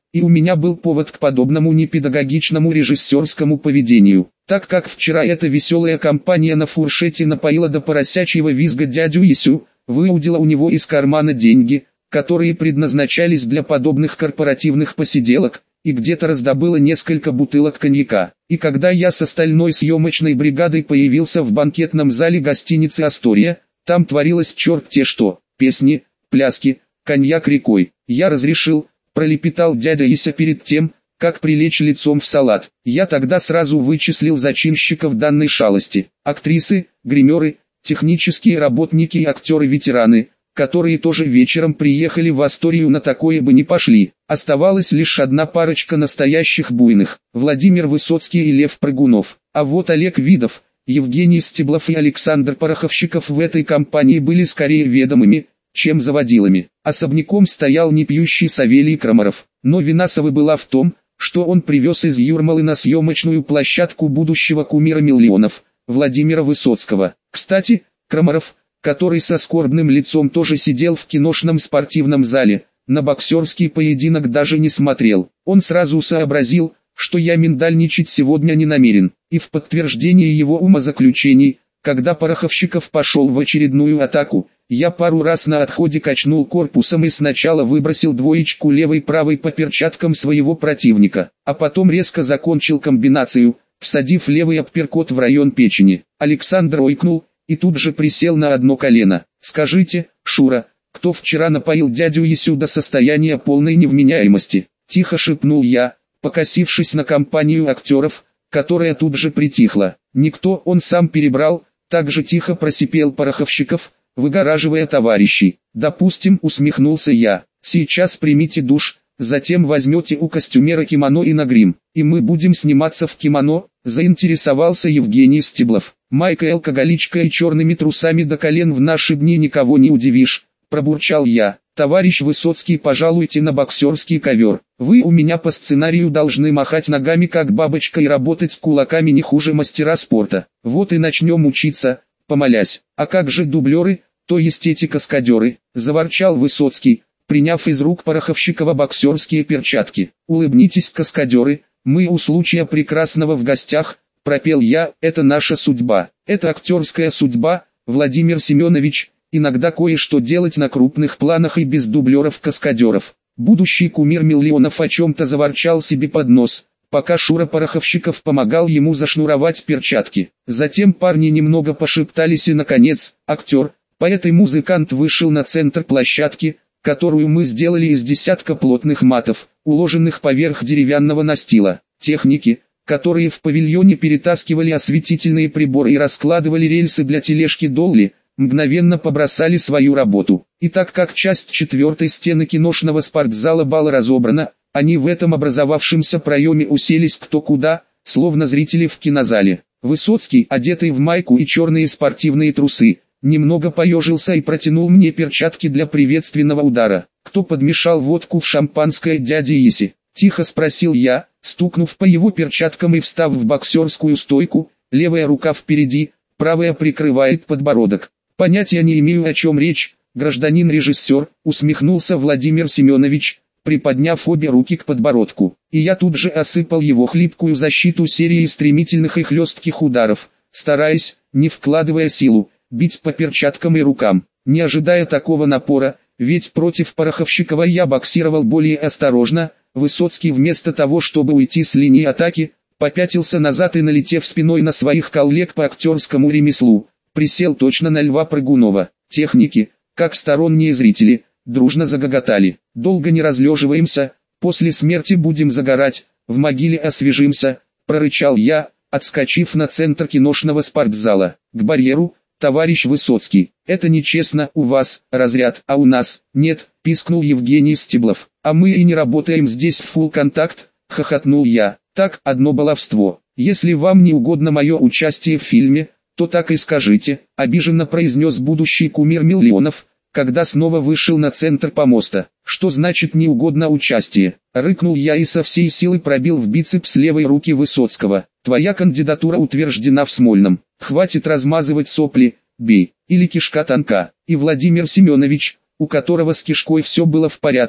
и у меня был повод к подобному непедагогичному режиссерскому поведению, так как вчера эта веселая компания на фуршете напоила до поросячьего визга дядю Исю, выудила у него из кармана деньги, которые предназначались для подобных корпоративных посиделок, и где-то раздобыла несколько бутылок коньяка. И когда я с остальной съемочной бригадой появился в банкетном зале гостиницы «Астория», там творилось черт-те что, песни, пляски, коньяк рекой. Я разрешил, пролепетал дядя Ися перед тем, как прилечь лицом в салат. Я тогда сразу вычислил зачинщиков данной шалости. Актрисы, гримеры, технические работники и актеры-ветераны, которые тоже вечером приехали в Асторию, на такое бы не пошли. Оставалась лишь одна парочка настоящих буйных, Владимир Высоцкий и Лев Прыгунов. А вот Олег Видов, Евгений Стеблов и Александр Пороховщиков в этой компании были скорее ведомыми, чем заводилами. Особняком стоял непьющий Савелий Крамаров, но вина Савы была в том, что он привез из Юрмалы на съемочную площадку будущего кумира миллионов, Владимира Высоцкого. Кстати, Крамаров, который со скорбным лицом тоже сидел в киношном спортивном зале, на боксерский поединок даже не смотрел. Он сразу сообразил, что я миндальничать сегодня не намерен, и в подтверждение его умозаключений, когда Пороховщиков пошел в очередную атаку, я пару раз на отходе качнул корпусом и сначала выбросил двоечку левой-правой по перчаткам своего противника, а потом резко закончил комбинацию, всадив левый апперкот в район печени. Александр ойкнул и тут же присел на одно колено. «Скажите, Шура, кто вчера напоил дядю Исю до состояния полной невменяемости?» Тихо шепнул я, покосившись на компанию актеров, которая тут же притихла. «Никто, он сам перебрал», так же тихо просипел Пороховщиков, выгораживая товарищей. «Допустим», усмехнулся я, «сейчас примите душ, затем возьмете у костюмера кимоно и на грим, и мы будем сниматься в кимоно», заинтересовался Евгений Стеблов. «Майка алкоголичка и черными трусами до колен в наши дни никого не удивишь», пробурчал я. «Товарищ Высоцкий, пожалуйте на боксерский ковер. Вы у меня по сценарию должны махать ногами как бабочка и работать кулаками не хуже мастера спорта. Вот и начнем учиться, помолясь. А как же дублеры, то есть эти каскадеры?» заворчал Высоцкий, приняв из рук Пороховщикова боксерские перчатки. «Улыбнитесь, каскадеры, мы у случая прекрасного в гостях», пропел я. «Это наша судьба, это актерская судьба, Владимир Семенович, иногда кое-что делать на крупных планах и без дублеров-каскадеров». Будущий кумир миллионов о чем-то заворчал себе под нос, пока Шура Пороховщиков помогал ему зашнуровать перчатки. Затем парни немного пошептались и наконец, актер, поэт и музыкант вышел на центр площадки, которую мы сделали из десятка плотных матов, уложенных поверх деревянного настила. Техники, которые в павильоне перетаскивали осветительные приборы и раскладывали рельсы для тележки долли, мгновенно побросали свою работу. И так как часть четвертой стены киношного спортзала была разобрана, они в этом образовавшемся проеме уселись кто куда, словно зрители в кинозале. Высоцкий, одетый в майку и черные спортивные трусы, немного поежился и протянул мне перчатки для приветственного удара. «Кто подмешал водку в шампанское дяде Иси?» Тихо спросил я, стукнув по его перчаткам и встав в боксерскую стойку, левая рука впереди, правая прикрывает подбородок. «Понятия не имею, о чем речь, гражданин-режиссер», усмехнулся Владимир Семенович, приподняв обе руки к подбородку. И я тут же осыпал его хлипкую защиту серии стремительных и хлестких ударов, стараясь, не вкладывая силу, бить по перчаткам и рукам, не ожидая такого напора, ведь против Пороховщикова я боксировал более осторожно. Высоцкий вместо того, чтобы уйти с линии атаки, попятился назад и, налетев спиной на своих коллег по актерскому ремеслу, присел точно на Льва Прыгунова. Техники, как сторонние зрители, дружно загоготали. «Долго не разлеживаемся, после смерти будем загорать, в могиле освежимся», прорычал я, отскочив на центр киношного спортзала. «К барьеру, товарищ Высоцкий, это нечестно, у вас разряд, а у нас нет», пискнул Евгений Стеблов. «А мы и не работаем здесь в фулл-контакт», хохотнул я. «Так, одно баловство. Если вам не угодно мое участие в фильме, то так и скажите», обиженно произнес будущий кумир миллионов, когда снова вышел на центр помоста. «Что значит не угодно участие?» Рыкнул я и со всей силы пробил в бицепс левой руки Высоцкого. «Твоя кандидатура утверждена в Смольном. Хватит размазывать сопли, бей, или кишка тонка». И Владимир Семенович, у которого с кишкой все было в порядке,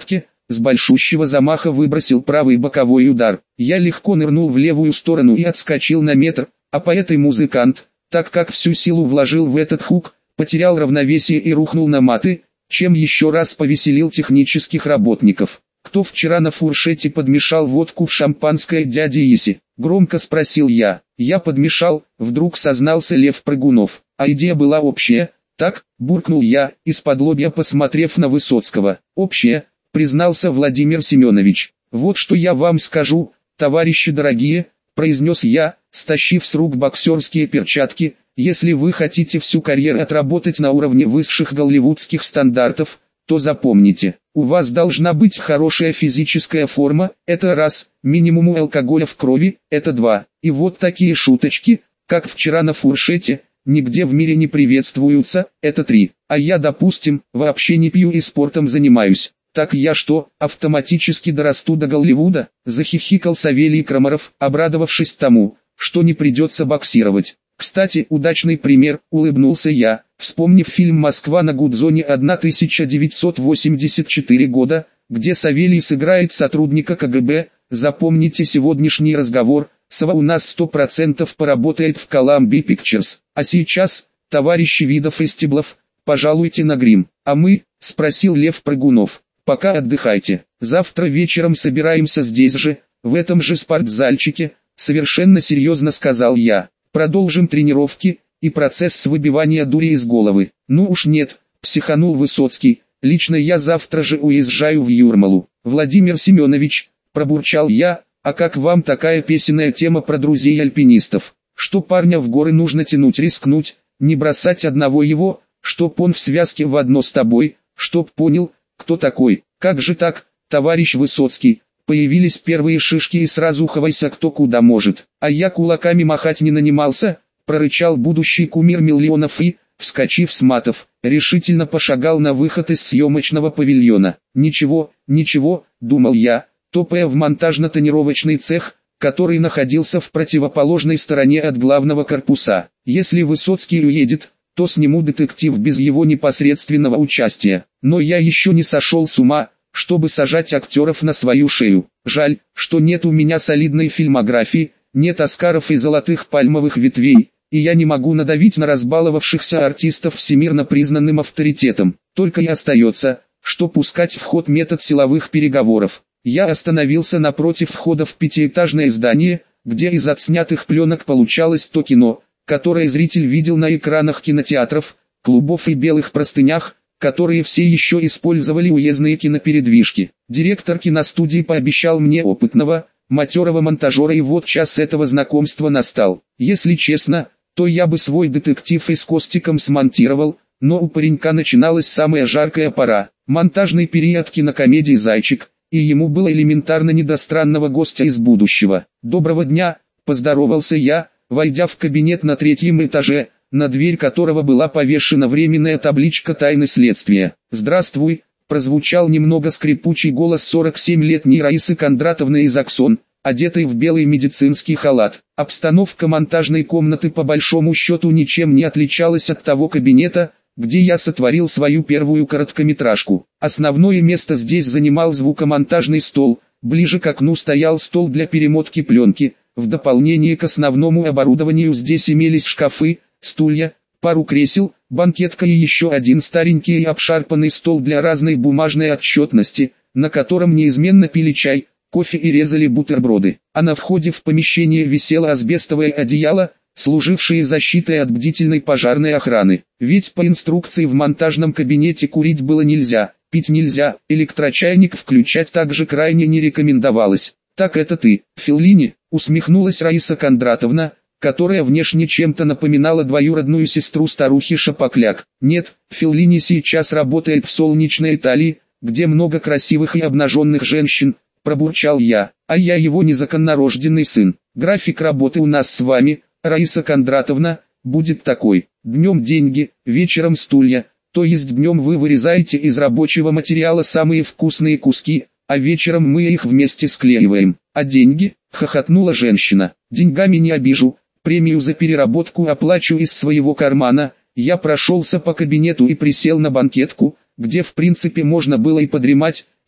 с большущего замаха выбросил правый боковой удар. Я легко нырнул в левую сторону и отскочил на метр, а по этой музыкант, так как всю силу вложил в этот хук, потерял равновесие и рухнул на маты, чем еще раз повеселил технических работников. «Кто вчера на фуршете подмешал водку в шампанское, дядя Иси?» — громко спросил я. «Я подмешал», — вдруг сознался Лев Прыгунов. «А идея была общая, так?» — буркнул я, из-под лобья посмотрев на Высоцкого. «Общая», — признался Владимир Семенович. «Вот что я вам скажу, товарищи дорогие», — произнес я, стащив с рук боксерские перчатки. «Если вы хотите всю карьеру отработать на уровне высших голливудских стандартов, то запомните, у вас должна быть хорошая физическая форма, это раз, минимум алкоголя в крови, это два, и вот такие шуточки, как вчера на фуршете, нигде в мире не приветствуются, это три. А я, допустим, вообще не пью и спортом занимаюсь. Так я что, автоматически дорасту до Голливуда?» — захихикал Савелий Крамаров, обрадовавшись тому, что не придется боксировать. «Кстати, удачный пример», — улыбнулся я, вспомнив фильм «Москва на Гудзоне» тысяча девятьсот восемьдесят четвёртого года, где Савелий сыграет сотрудника ка гэ бэ. Запомните сегодняшний разговор, Сава у нас сто процентов поработает в Columbia Pictures. А сейчас, товарищи Видов и Стеблов, пожалуйте на грим. «А мы?» — спросил Лев Прыгунов. «Пока отдыхайте. Завтра вечером собираемся здесь же, в этом же спортзальчике», — совершенно серьезно сказал я. «Продолжим тренировки и процесс выбивания дури из головы». «Ну уж нет», — психанул Высоцкий, «лично я завтра же уезжаю в Юрмалу». «Владимир Семенович», — пробурчал я, «а как вам такая песенная тема про друзей-альпинистов? Что парня в горы нужно тянуть, рискнуть, не бросать одного его, чтоб он в связке в одно с тобой, чтоб понял, кто такой». «Как же так, товарищ Высоцкий?» Появились первые шишки и сразу хавайся кто куда может. «А я кулаками махать не нанимался», — прорычал будущий кумир миллионов и, вскочив с матов, решительно пошагал на выход из съемочного павильона. «Ничего, ничего», — думал я, топая в монтажно-тонировочный цех, который находился в противоположной стороне от главного корпуса. «Если Высоцкий уедет, то сниму детектив без его непосредственного участия. Но я еще не сошел с ума, чтобы сажать актеров на свою шею. Жаль, что нет у меня солидной фильмографии, нет Оскаров и золотых пальмовых ветвей, и я не могу надавить на разбаловавшихся артистов всемирно признанным авторитетом. Только и остается, что пускать в ход метод силовых переговоров». Я остановился напротив входа в пятиэтажное здание, где из отснятых пленок получалось то кино, которое зритель видел на экранах кинотеатров, клубов и белых простынях, которые все еще использовали уездные кинопередвижки. Директор киностудии пообещал мне опытного, матерого монтажера, и вот час этого знакомства настал. Если честно, то я бы свой детектив и с Костиком смонтировал, но у паренька начиналась самая жаркая пора, монтажный период кинокомедии «Зайчик», и ему было элементарно не до странного гостя из будущего. «Доброго дня», — поздоровался я, войдя в кабинет на третьем этаже, на дверь которого была повешена временная табличка «Тайны следствия». «Здравствуй», — прозвучал немного скрипучий голос сорок семилетней Раисы Кондратовны из Аксон, одетой в белый медицинский халат. Обстановка монтажной комнаты по большому счету ничем не отличалась от того кабинета, где я сотворил свою первую короткометражку. Основное место здесь занимал звукомонтажный стол, ближе к окну стоял стол для перемотки пленки. В дополнение к основному оборудованию здесь имелись шкафы, стулья, пару кресел, банкетка и еще один старенький и обшарпанный стол для разной бумажной отчетности, на котором неизменно пили чай, кофе и резали бутерброды. А на входе в помещение висело асбестовое одеяло, служившее защитой от бдительной пожарной охраны. Ведь по инструкции в монтажном кабинете курить было нельзя, пить нельзя, электрочайник включать также крайне не рекомендовалось. «Так это ты, Феллини?» — усмехнулась Раиса Кондратовна, которая внешне чем-то напоминала двоюродную сестру старухи Шапокляк. «Нет, Феллини сейчас работает в солнечной Италии, где много красивых и обнаженных женщин», — пробурчал я, «а я его незаконнорожденный сын. График работы у нас с вами, Раиса Кондратовна, будет такой: днем деньги, вечером стулья, то есть днем вы вырезаете из рабочего материала самые вкусные куски, а вечером мы их вместе склеиваем. А деньги?» — хохотнула женщина. «Деньгами не обижу, премию за переработку оплачу из своего кармана». Я прошелся по кабинету и присел на банкетку, где в принципе можно было и подремать,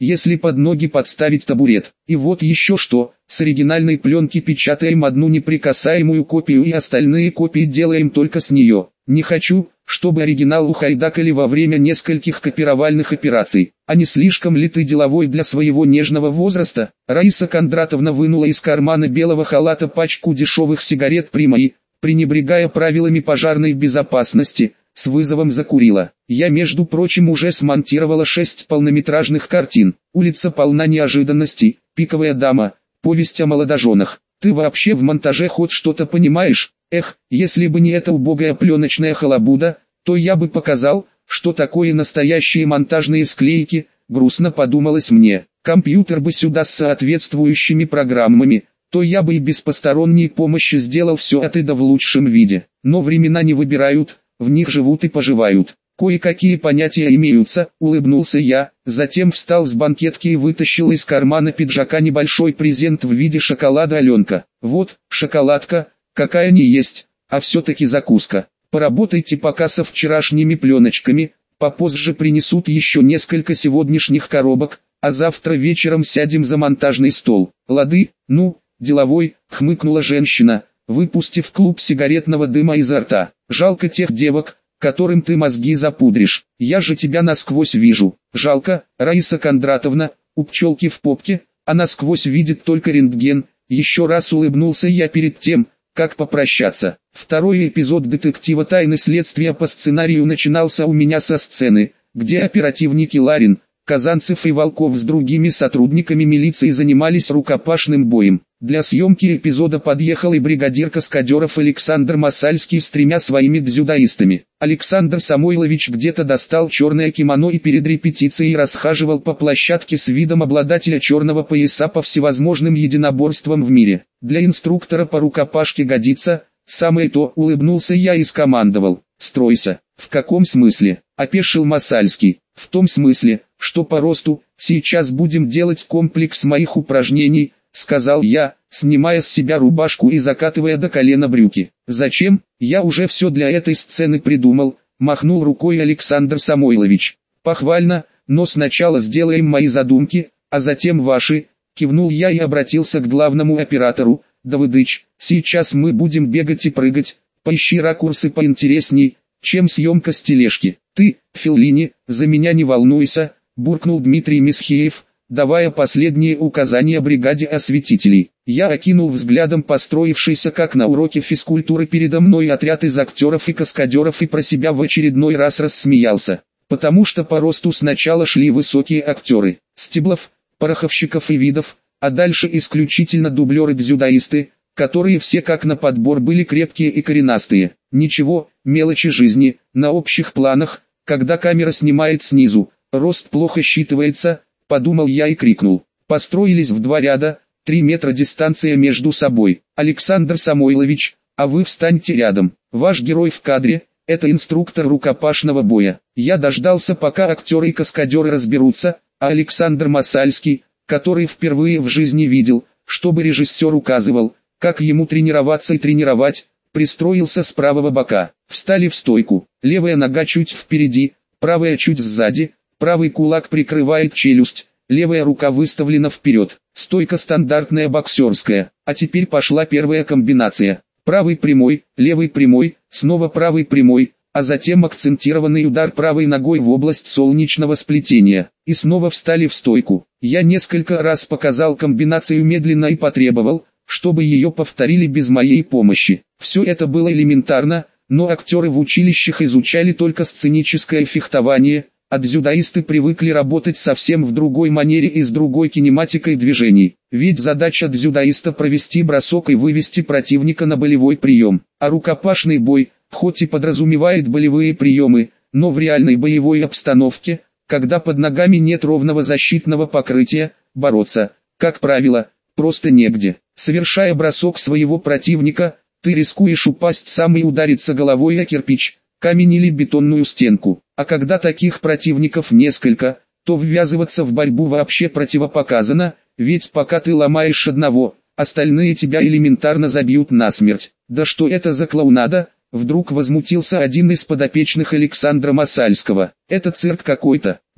если под ноги подставить табурет. И вот еще что, с оригинальной пленки печатаем одну неприкасаемую копию и остальные копии делаем только с нее. Не хочу, чтобы оригинал ухайдакали во время нескольких копировальных операций. А не слишком ли ты деловой для своего нежного возраста? Раиса Кондратовна вынула из кармана белого халата пачку дешевых сигарет «Прима» и, пренебрегая правилами пожарной безопасности, с вызовом закурила. Я, между прочим, уже смонтировала шесть полнометражных картин. Улица полна неожиданностей, пиковая дама, повесть о молодоженах. Ты вообще в монтаже хоть что-то понимаешь? Эх, если бы не эта убогая пленочная халабуда, то я бы показал, что такое настоящие монтажные склейки, грустно подумалось мне. Компьютер бы сюда с соответствующими программами, то я бы и без посторонней помощи сделал все от и до в лучшем виде. Но времена не выбирают, в них живут и поживают. Кое-какие понятия имеются, улыбнулся я, затем встал с банкетки и вытащил из кармана пиджака небольшой презент в виде шоколада Аленка. Вот, шоколадка, какая не есть, а все-таки закуска. Поработайте пока со вчерашними пленочками, попозже принесут еще несколько сегодняшних коробок, а завтра вечером сядем за монтажный стол. Лады, ну, деловой, хмыкнула женщина, выпустив клуб сигаретного дыма изо рта. Жалко тех девок, которым ты мозги запудришь. Я же тебя насквозь вижу. Жалко, Раиса Кондратовна, у пчелки в попке, а насквозь видит только рентген. Еще раз улыбнулся я перед тем, как попрощаться. Второй эпизод детектива «Тайны следствия» по сценарию начинался у меня со сцены, где оперативники Ларин, Казанцев и Волков с другими сотрудниками милиции занимались рукопашным боем. Для съемки эпизода подъехал и бригадир каскадеров Александр Масальский с тремя своими дзюдоистами. Александр Самойлович где-то достал черное кимоно и перед репетицией расхаживал по площадке с видом обладателя черного пояса по всевозможным единоборствам в мире. Для инструктора по рукопашке годится, самое то, улыбнулся я и скомандовал: «Стройся». «В каком смысле?» – опешил Масальский. «В том смысле, что по росту, сейчас будем делать комплекс моих упражнений», — сказал я, снимая с себя рубашку и закатывая до колена брюки. «Зачем? Я уже все для этой сцены придумал», — махнул рукой Александр Самойлович. «Похвально, но сначала сделаем мои задумки, а затем ваши», — кивнул я и обратился к главному оператору: «Давыдыч, сейчас мы будем бегать и прыгать, поищи ракурсы поинтересней, чем съемка с тележки». «Ты, Феллини, за меня не волнуйся», — буркнул Дмитрий Месхеев, давая последние указания бригаде осветителей. Я окинул взглядом построившийся как на уроке физкультуры передо мной отряд из актеров и каскадеров и про себя в очередной раз рассмеялся, потому что по росту сначала шли высокие актеры, Стеблов, Пороховщиков и Видов, а дальше исключительно дублеры-дзюдоисты, которые все как на подбор были крепкие и коренастые. Ничего, мелочи жизни, на общих планах, когда камера снимает снизу, рост плохо считывается, подумал я и крикнул. Построились в два ряда, три метра дистанция между собой. «Александр Самойлович, а вы встаньте рядом. Ваш герой в кадре, это инструктор рукопашного боя». Я дождался, пока актеры и каскадеры разберутся, а Александр Масальский, который впервые в жизни видел, чтобы режиссер указывал, как ему тренироваться и тренировать, пристроился с правого бока. Встали в стойку, левая нога чуть впереди, правая чуть сзади, правый кулак прикрывает челюсть, левая рука выставлена вперед. Стойка стандартная боксерская. А теперь пошла первая комбинация. Правый прямой, левый прямой, снова правый прямой, а затем акцентированный удар правой ногой в область солнечного сплетения. И снова встали в стойку. Я несколько раз показал комбинацию медленно и потребовал, чтобы ее повторили без моей помощи. Все это было элементарно, но актеры в училищах изучали только сценическое фехтование, а дзюдоисты привыкли работать совсем в другой манере и с другой кинематикой движений. Ведь задача дзюдоиста провести бросок и вывести противника на болевой прием. А рукопашный бой, хоть и подразумевает болевые приемы, но в реальной боевой обстановке, когда под ногами нет ровного защитного покрытия, бороться, как правило, просто негде. Совершая бросок своего противника, ты рискуешь упасть сам и удариться головой о кирпич, камень или бетонную стенку. А когда таких противников несколько, то ввязываться в борьбу вообще противопоказано, ведь пока ты ломаешь одного, остальные тебя элементарно забьют насмерть. Да что это за клоунада? Вдруг возмутился один из подопечных Александра Масальского. Это цирк какой-то.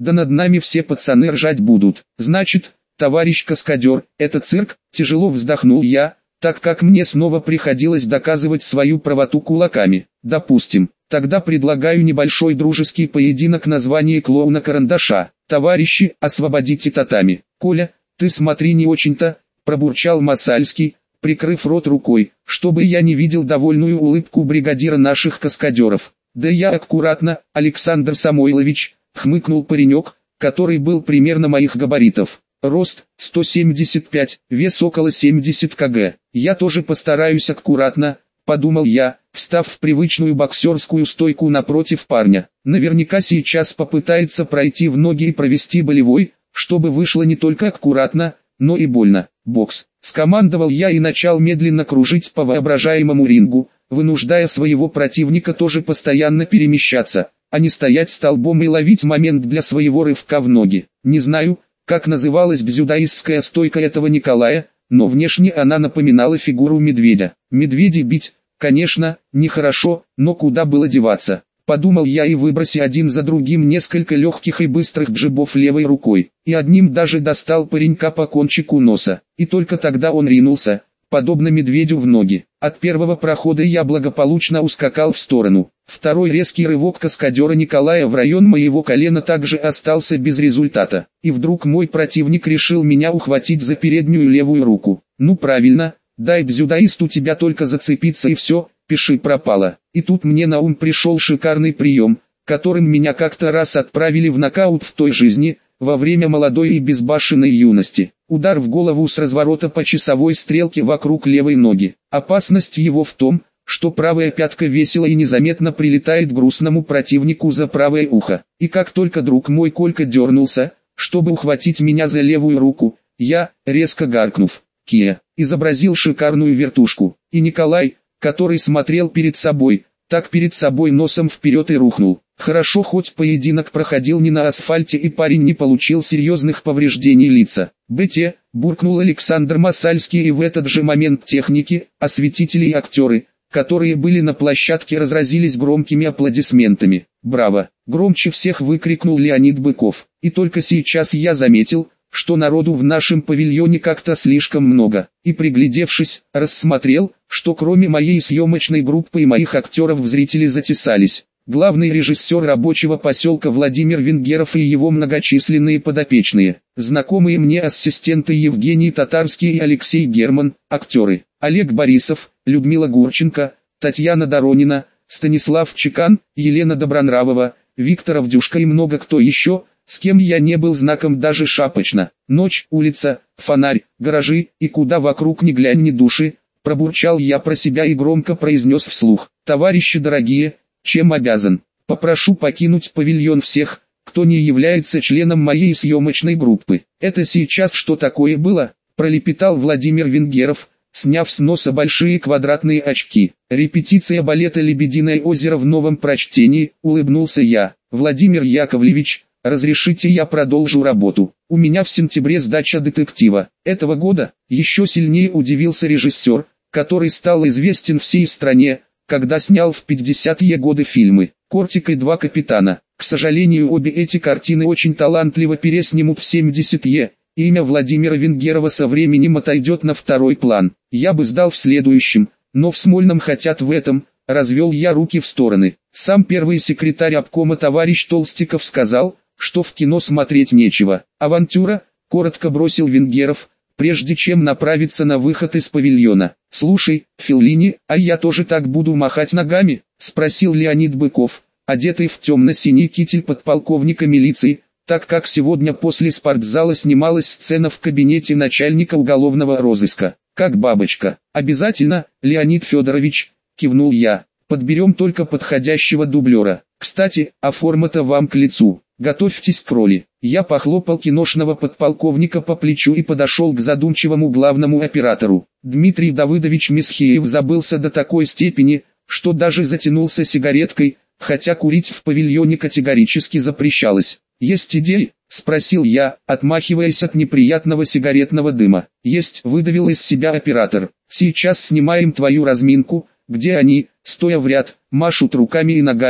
да над нами все пацаны ржать будут. Значит, товарищ каскадер, это цирк? Тяжело вздохнул я, так как мне снова приходилось доказывать свою правоту кулаками. Допустим, тогда предлагаю небольшой дружеский поединок на звание клоуна-карандаша. Товарищи, освободите татами. Коля, ты смотри не очень-то, пробурчал Масальский, прикрыв рот рукой, чтобы я не видел довольную улыбку бригадира наших каскадеров. Да я аккуратно, Александр Самойлович, хмыкнул паренек, который был примерно моих габаритов. Рост сто семьдесят пять, вес около семьдесят килограмм. Я тоже постараюсь аккуратно, подумал я, встав в привычную боксерскую стойку напротив парня. Наверняка сейчас попытается пройти в ноги и провести болевой, чтобы вышло не только аккуратно, но и больно. Бокс. Скомандовал я и начал медленно кружить по воображаемому рингу, вынуждая своего противника тоже постоянно перемещаться, а не стоять столбом и ловить момент для своего рывка в ноги. Не знаю, как называлась дзюдоистская стойка этого Николая, но внешне она напоминала фигуру медведя. Медведей бить, конечно, нехорошо, но куда было деваться. Подумал я и выброси один за другим несколько легких и быстрых джебов левой рукой, и одним даже достал паренька по кончику носа, и только тогда он ринулся, подобно медведю в ноги. От первого прохода я благополучно ускакал в сторону. Второй резкий рывок каскадера Николая в район моего колена также остался без результата, и вдруг мой противник решил меня ухватить за переднюю левую руку. Ну правильно, дай дзюдоисту тебя только зацепиться и все, пиши пропало. И тут мне на ум пришел шикарный прием, которым меня как-то раз отправили в нокаут в той жизни, во время молодой и безбашенной юности. Удар в голову с разворота по часовой стрелке вокруг левой ноги. Опасность его в том, что правая пятка весело и незаметно прилетает грустному противнику за правое ухо. И как только друг мой Колька дернулся, чтобы ухватить меня за левую руку, я, резко гаркнув, «Кия», изобразил шикарную вертушку. И Николай, который смотрел перед собой, так перед собой носом вперед и рухнул. Хорошо, хоть поединок проходил не на асфальте и парень не получил серьезных повреждений лица. «БТ», буркнул Александр Масальский, и в этот же момент техники, осветители и актеры, которые были на площадке, разразились громкими аплодисментами. «Браво!» Громче всех выкрикнул Леонид Быков. И только сейчас я заметил, что народу в нашем павильоне как-то слишком много, и приглядевшись, рассмотрел, что кроме моей съемочной группы и моих актеров в зрители затесались главный режиссер рабочего поселка Владимир Венгеров и его многочисленные подопечные, знакомые мне ассистенты Евгений Татарский и Алексей Герман, актеры Олег Борисов, Людмила Гурченко, Татьяна Доронина, Станислав Чекан, Елена Добронравова, Виктор Авдюшка и много кто еще, с кем я не был знаком даже шапочно. Ночь, улица, фонарь, гаражи, и куда вокруг ни глянь ни души, пробурчал я про себя и громко произнес вслух: «Товарищи дорогие, чем обязан? Попрошу покинуть павильон всех, кто не является членом моей съемочной группы». «Это сейчас что такое было?» – пролепетал Владимир Венгеров, сняв с носа большие квадратные очки. «Репетиция балета «Лебединое озеро» в новом прочтении», – улыбнулся я. «Владимир Яковлевич, разрешите я продолжу работу? У меня в сентябре сдача детектива этого года». Еще сильнее удивился режиссер, который стал известен всей стране, когда снял в пятидесятые годы фильмы «Кортик» и «Два капитана». К сожалению, обе эти картины очень талантливо переснимут в семидесятые, и имя Владимира Венгерова со временем отойдет на второй план. Я бы сдал в следующем, но в Смольном хотят в этом, развел я руки в стороны. Сам первый секретарь обкома товарищ Толстиков сказал, что в кино смотреть нечего. «Авантюра», коротко бросил Венгеров, прежде чем направиться на выход из павильона. «Слушай, Феллини, а я тоже так буду махать ногами?» – спросил Леонид Быков, одетый в темно-синий китель подполковника милиции, так как сегодня после спортзала снималась сцена в кабинете начальника уголовного розыска. «Как бабочка». «Обязательно, Леонид Федорович», – кивнул я. «Подберем только подходящего дублера. Кстати, а форма-то вам к лицу. Готовьтесь к роли». Я похлопал киношного подполковника по плечу и подошел к задумчивому главному оператору. Дмитрий Давыдович Месхиев забылся до такой степени, что даже затянулся сигареткой, хотя курить в павильоне категорически запрещалось. «Есть идеи?» – спросил я, отмахиваясь от неприятного сигаретного дыма. «Есть», – выдавил из себя оператор. «Сейчас снимаем твою разминку, где они, стоя в ряд, машут руками и ногами,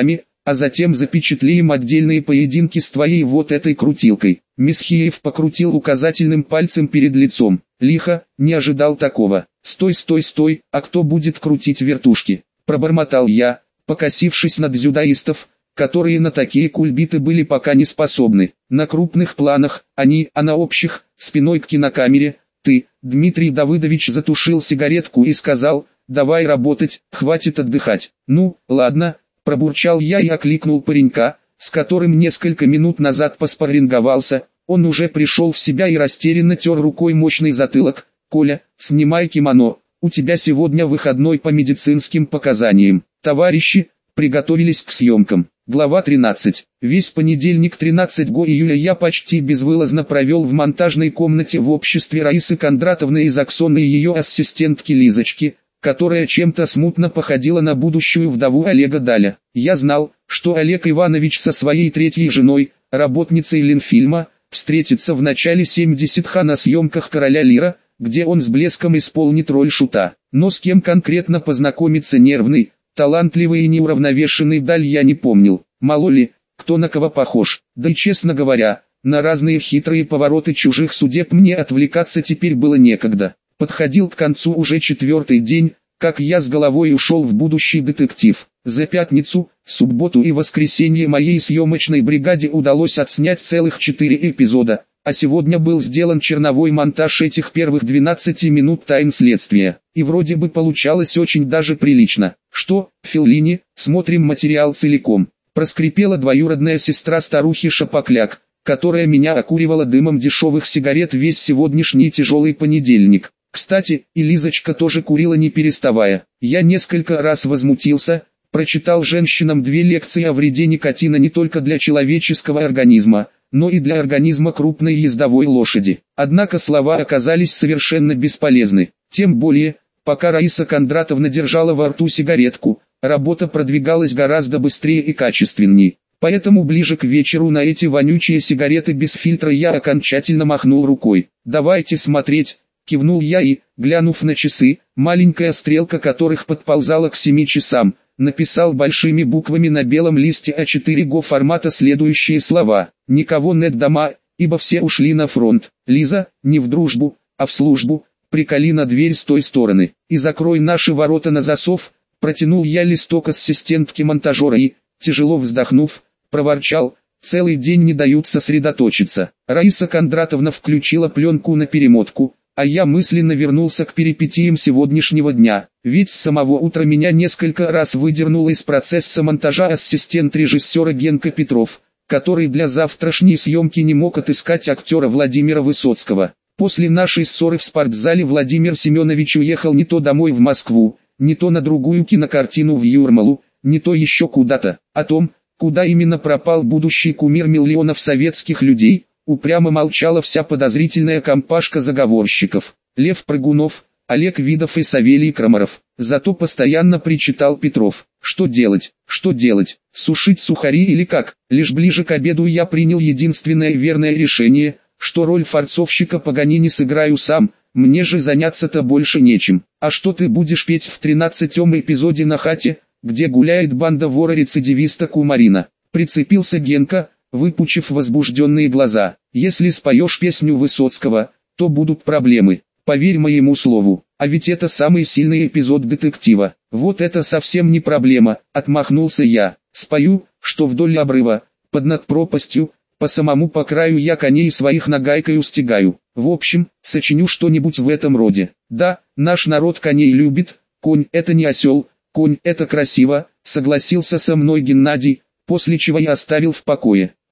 а затем запечатлеем отдельные поединки с твоей вот этой крутилкой. Месхиев покрутил указательным пальцем перед лицом. Лихо, не ожидал такого. Стой, стой, стой, а кто будет крутить вертушки? Пробормотал я, покосившись на дзюдоистов, которые на такие кульбиты были пока не способны. На крупных планах, они, а на общих, спиной к кинокамере, ты, Дмитрий Давыдович затушил сигаретку и сказал: давай работать, хватит отдыхать. Ну, ладно, пробурчал я и окликнул паренька, с которым несколько минут назад поспарринговался. Он уже пришел в себя и растерянно тер рукой мощный затылок. Коля, снимай кимоно, у тебя сегодня выходной по медицинским показаниям. Товарищи, приготовились к съемкам. Глава тринадцать. Весь понедельник тринадцатого июля я почти безвылазно провел в монтажной комнате в обществе Раисы Кондратовны из Аксоны и ее ассистентки Лизочки, которая чем-то смутно походила на будущую вдову Олега Даля. Я знал, что Олег Иванович со своей третьей женой, работницей Ленфильма, встретится в начале семидесятых на съемках «Короля Лира», где он с блеском исполнит роль шута. Но с кем конкретно познакомиться нервный, талантливый и неуравновешенный Даль я не помнил. Мало ли, кто на кого похож. Да и честно говоря, на разные хитрые повороты чужих судеб мне отвлекаться теперь было некогда. Подходил к концу уже четвертый день, как я с головой ушел в будущий детектив. За пятницу, субботу и воскресенье моей съемочной бригаде удалось отснять целых четыре эпизода, а сегодня был сделан черновой монтаж этих первых двенадцати минут тайн следствия. И вроде бы получалось очень даже прилично. Что, Феллини, смотрим материал целиком. Проскрипела двоюродная сестра старухи Шапокляк, которая меня окуривала дымом дешевых сигарет весь сегодняшний тяжелый понедельник. Кстати, и Лизочка тоже курила не переставая. Я несколько раз возмутился, прочитал женщинам две лекции о вреде никотина не только для человеческого организма, но и для организма крупной ездовой лошади. Однако слова оказались совершенно бесполезны. Тем более, пока Раиса Кондратовна держала во рту сигаретку, работа продвигалась гораздо быстрее и качественней. Поэтому ближе к вечеру на эти вонючие сигареты без фильтра я окончательно махнул рукой. «Давайте смотреть», — кивнул я и, глянув на часы, маленькая стрелка которых подползала к семи часам, написал большими буквами на белом листе а четыре го формата следующие слова: «Никого нет дома, ибо все ушли на фронт. Лиза, не в дружбу, а в службу, приколи на дверь с той стороны и закрой наши ворота на засов». Протянул я листок ассистентке монтажера и, тяжело вздохнув, проворчал: целый день не дают сосредоточиться. Раиса Кондратовна включила пленку на перемотку, а я мысленно вернулся к перипетиям сегодняшнего дня. Ведь с самого утра меня несколько раз выдернул из процесса монтажа ассистент режиссера Генка Петров, который для завтрашней съемки не мог отыскать актера Владимира Высоцкого. После нашей ссоры в спортзале Владимир Семенович уехал не то домой в Москву, не то на другую кинокартину в Юрмалу, не то еще куда-то. О том, куда именно пропал будущий кумир миллионов советских людей, упрямо молчала вся подозрительная компашка заговорщиков. Лев Прыгунов, Олег Видов и Савелий Крамаров. Зато постоянно причитал Петров: что делать, что делать, сушить сухари или как? Лишь ближе к обеду я принял единственное верное решение, что роль форцовщика Паганини сыграю сам, мне же заняться-то больше нечем. А что ты будешь петь в тринадцатом эпизоде на хате, где гуляет банда вора-рецидивиста Кумарина? Прицепился Генка, выпучив возбужденные глаза. Если споешь песню Высоцкого, то будут проблемы. Поверь моему слову, а ведь это самый сильный эпизод детектива. Вот это совсем не проблема, отмахнулся я. Спою, что вдоль обрыва, под над пропастью, по самому по краю я коней своих нагайкой устигаю. В общем, сочиню что-нибудь в этом роде. Да, наш народ коней любит, конь это не осел, конь это красиво, согласился со мной Геннадий, после чего я оставил в покое.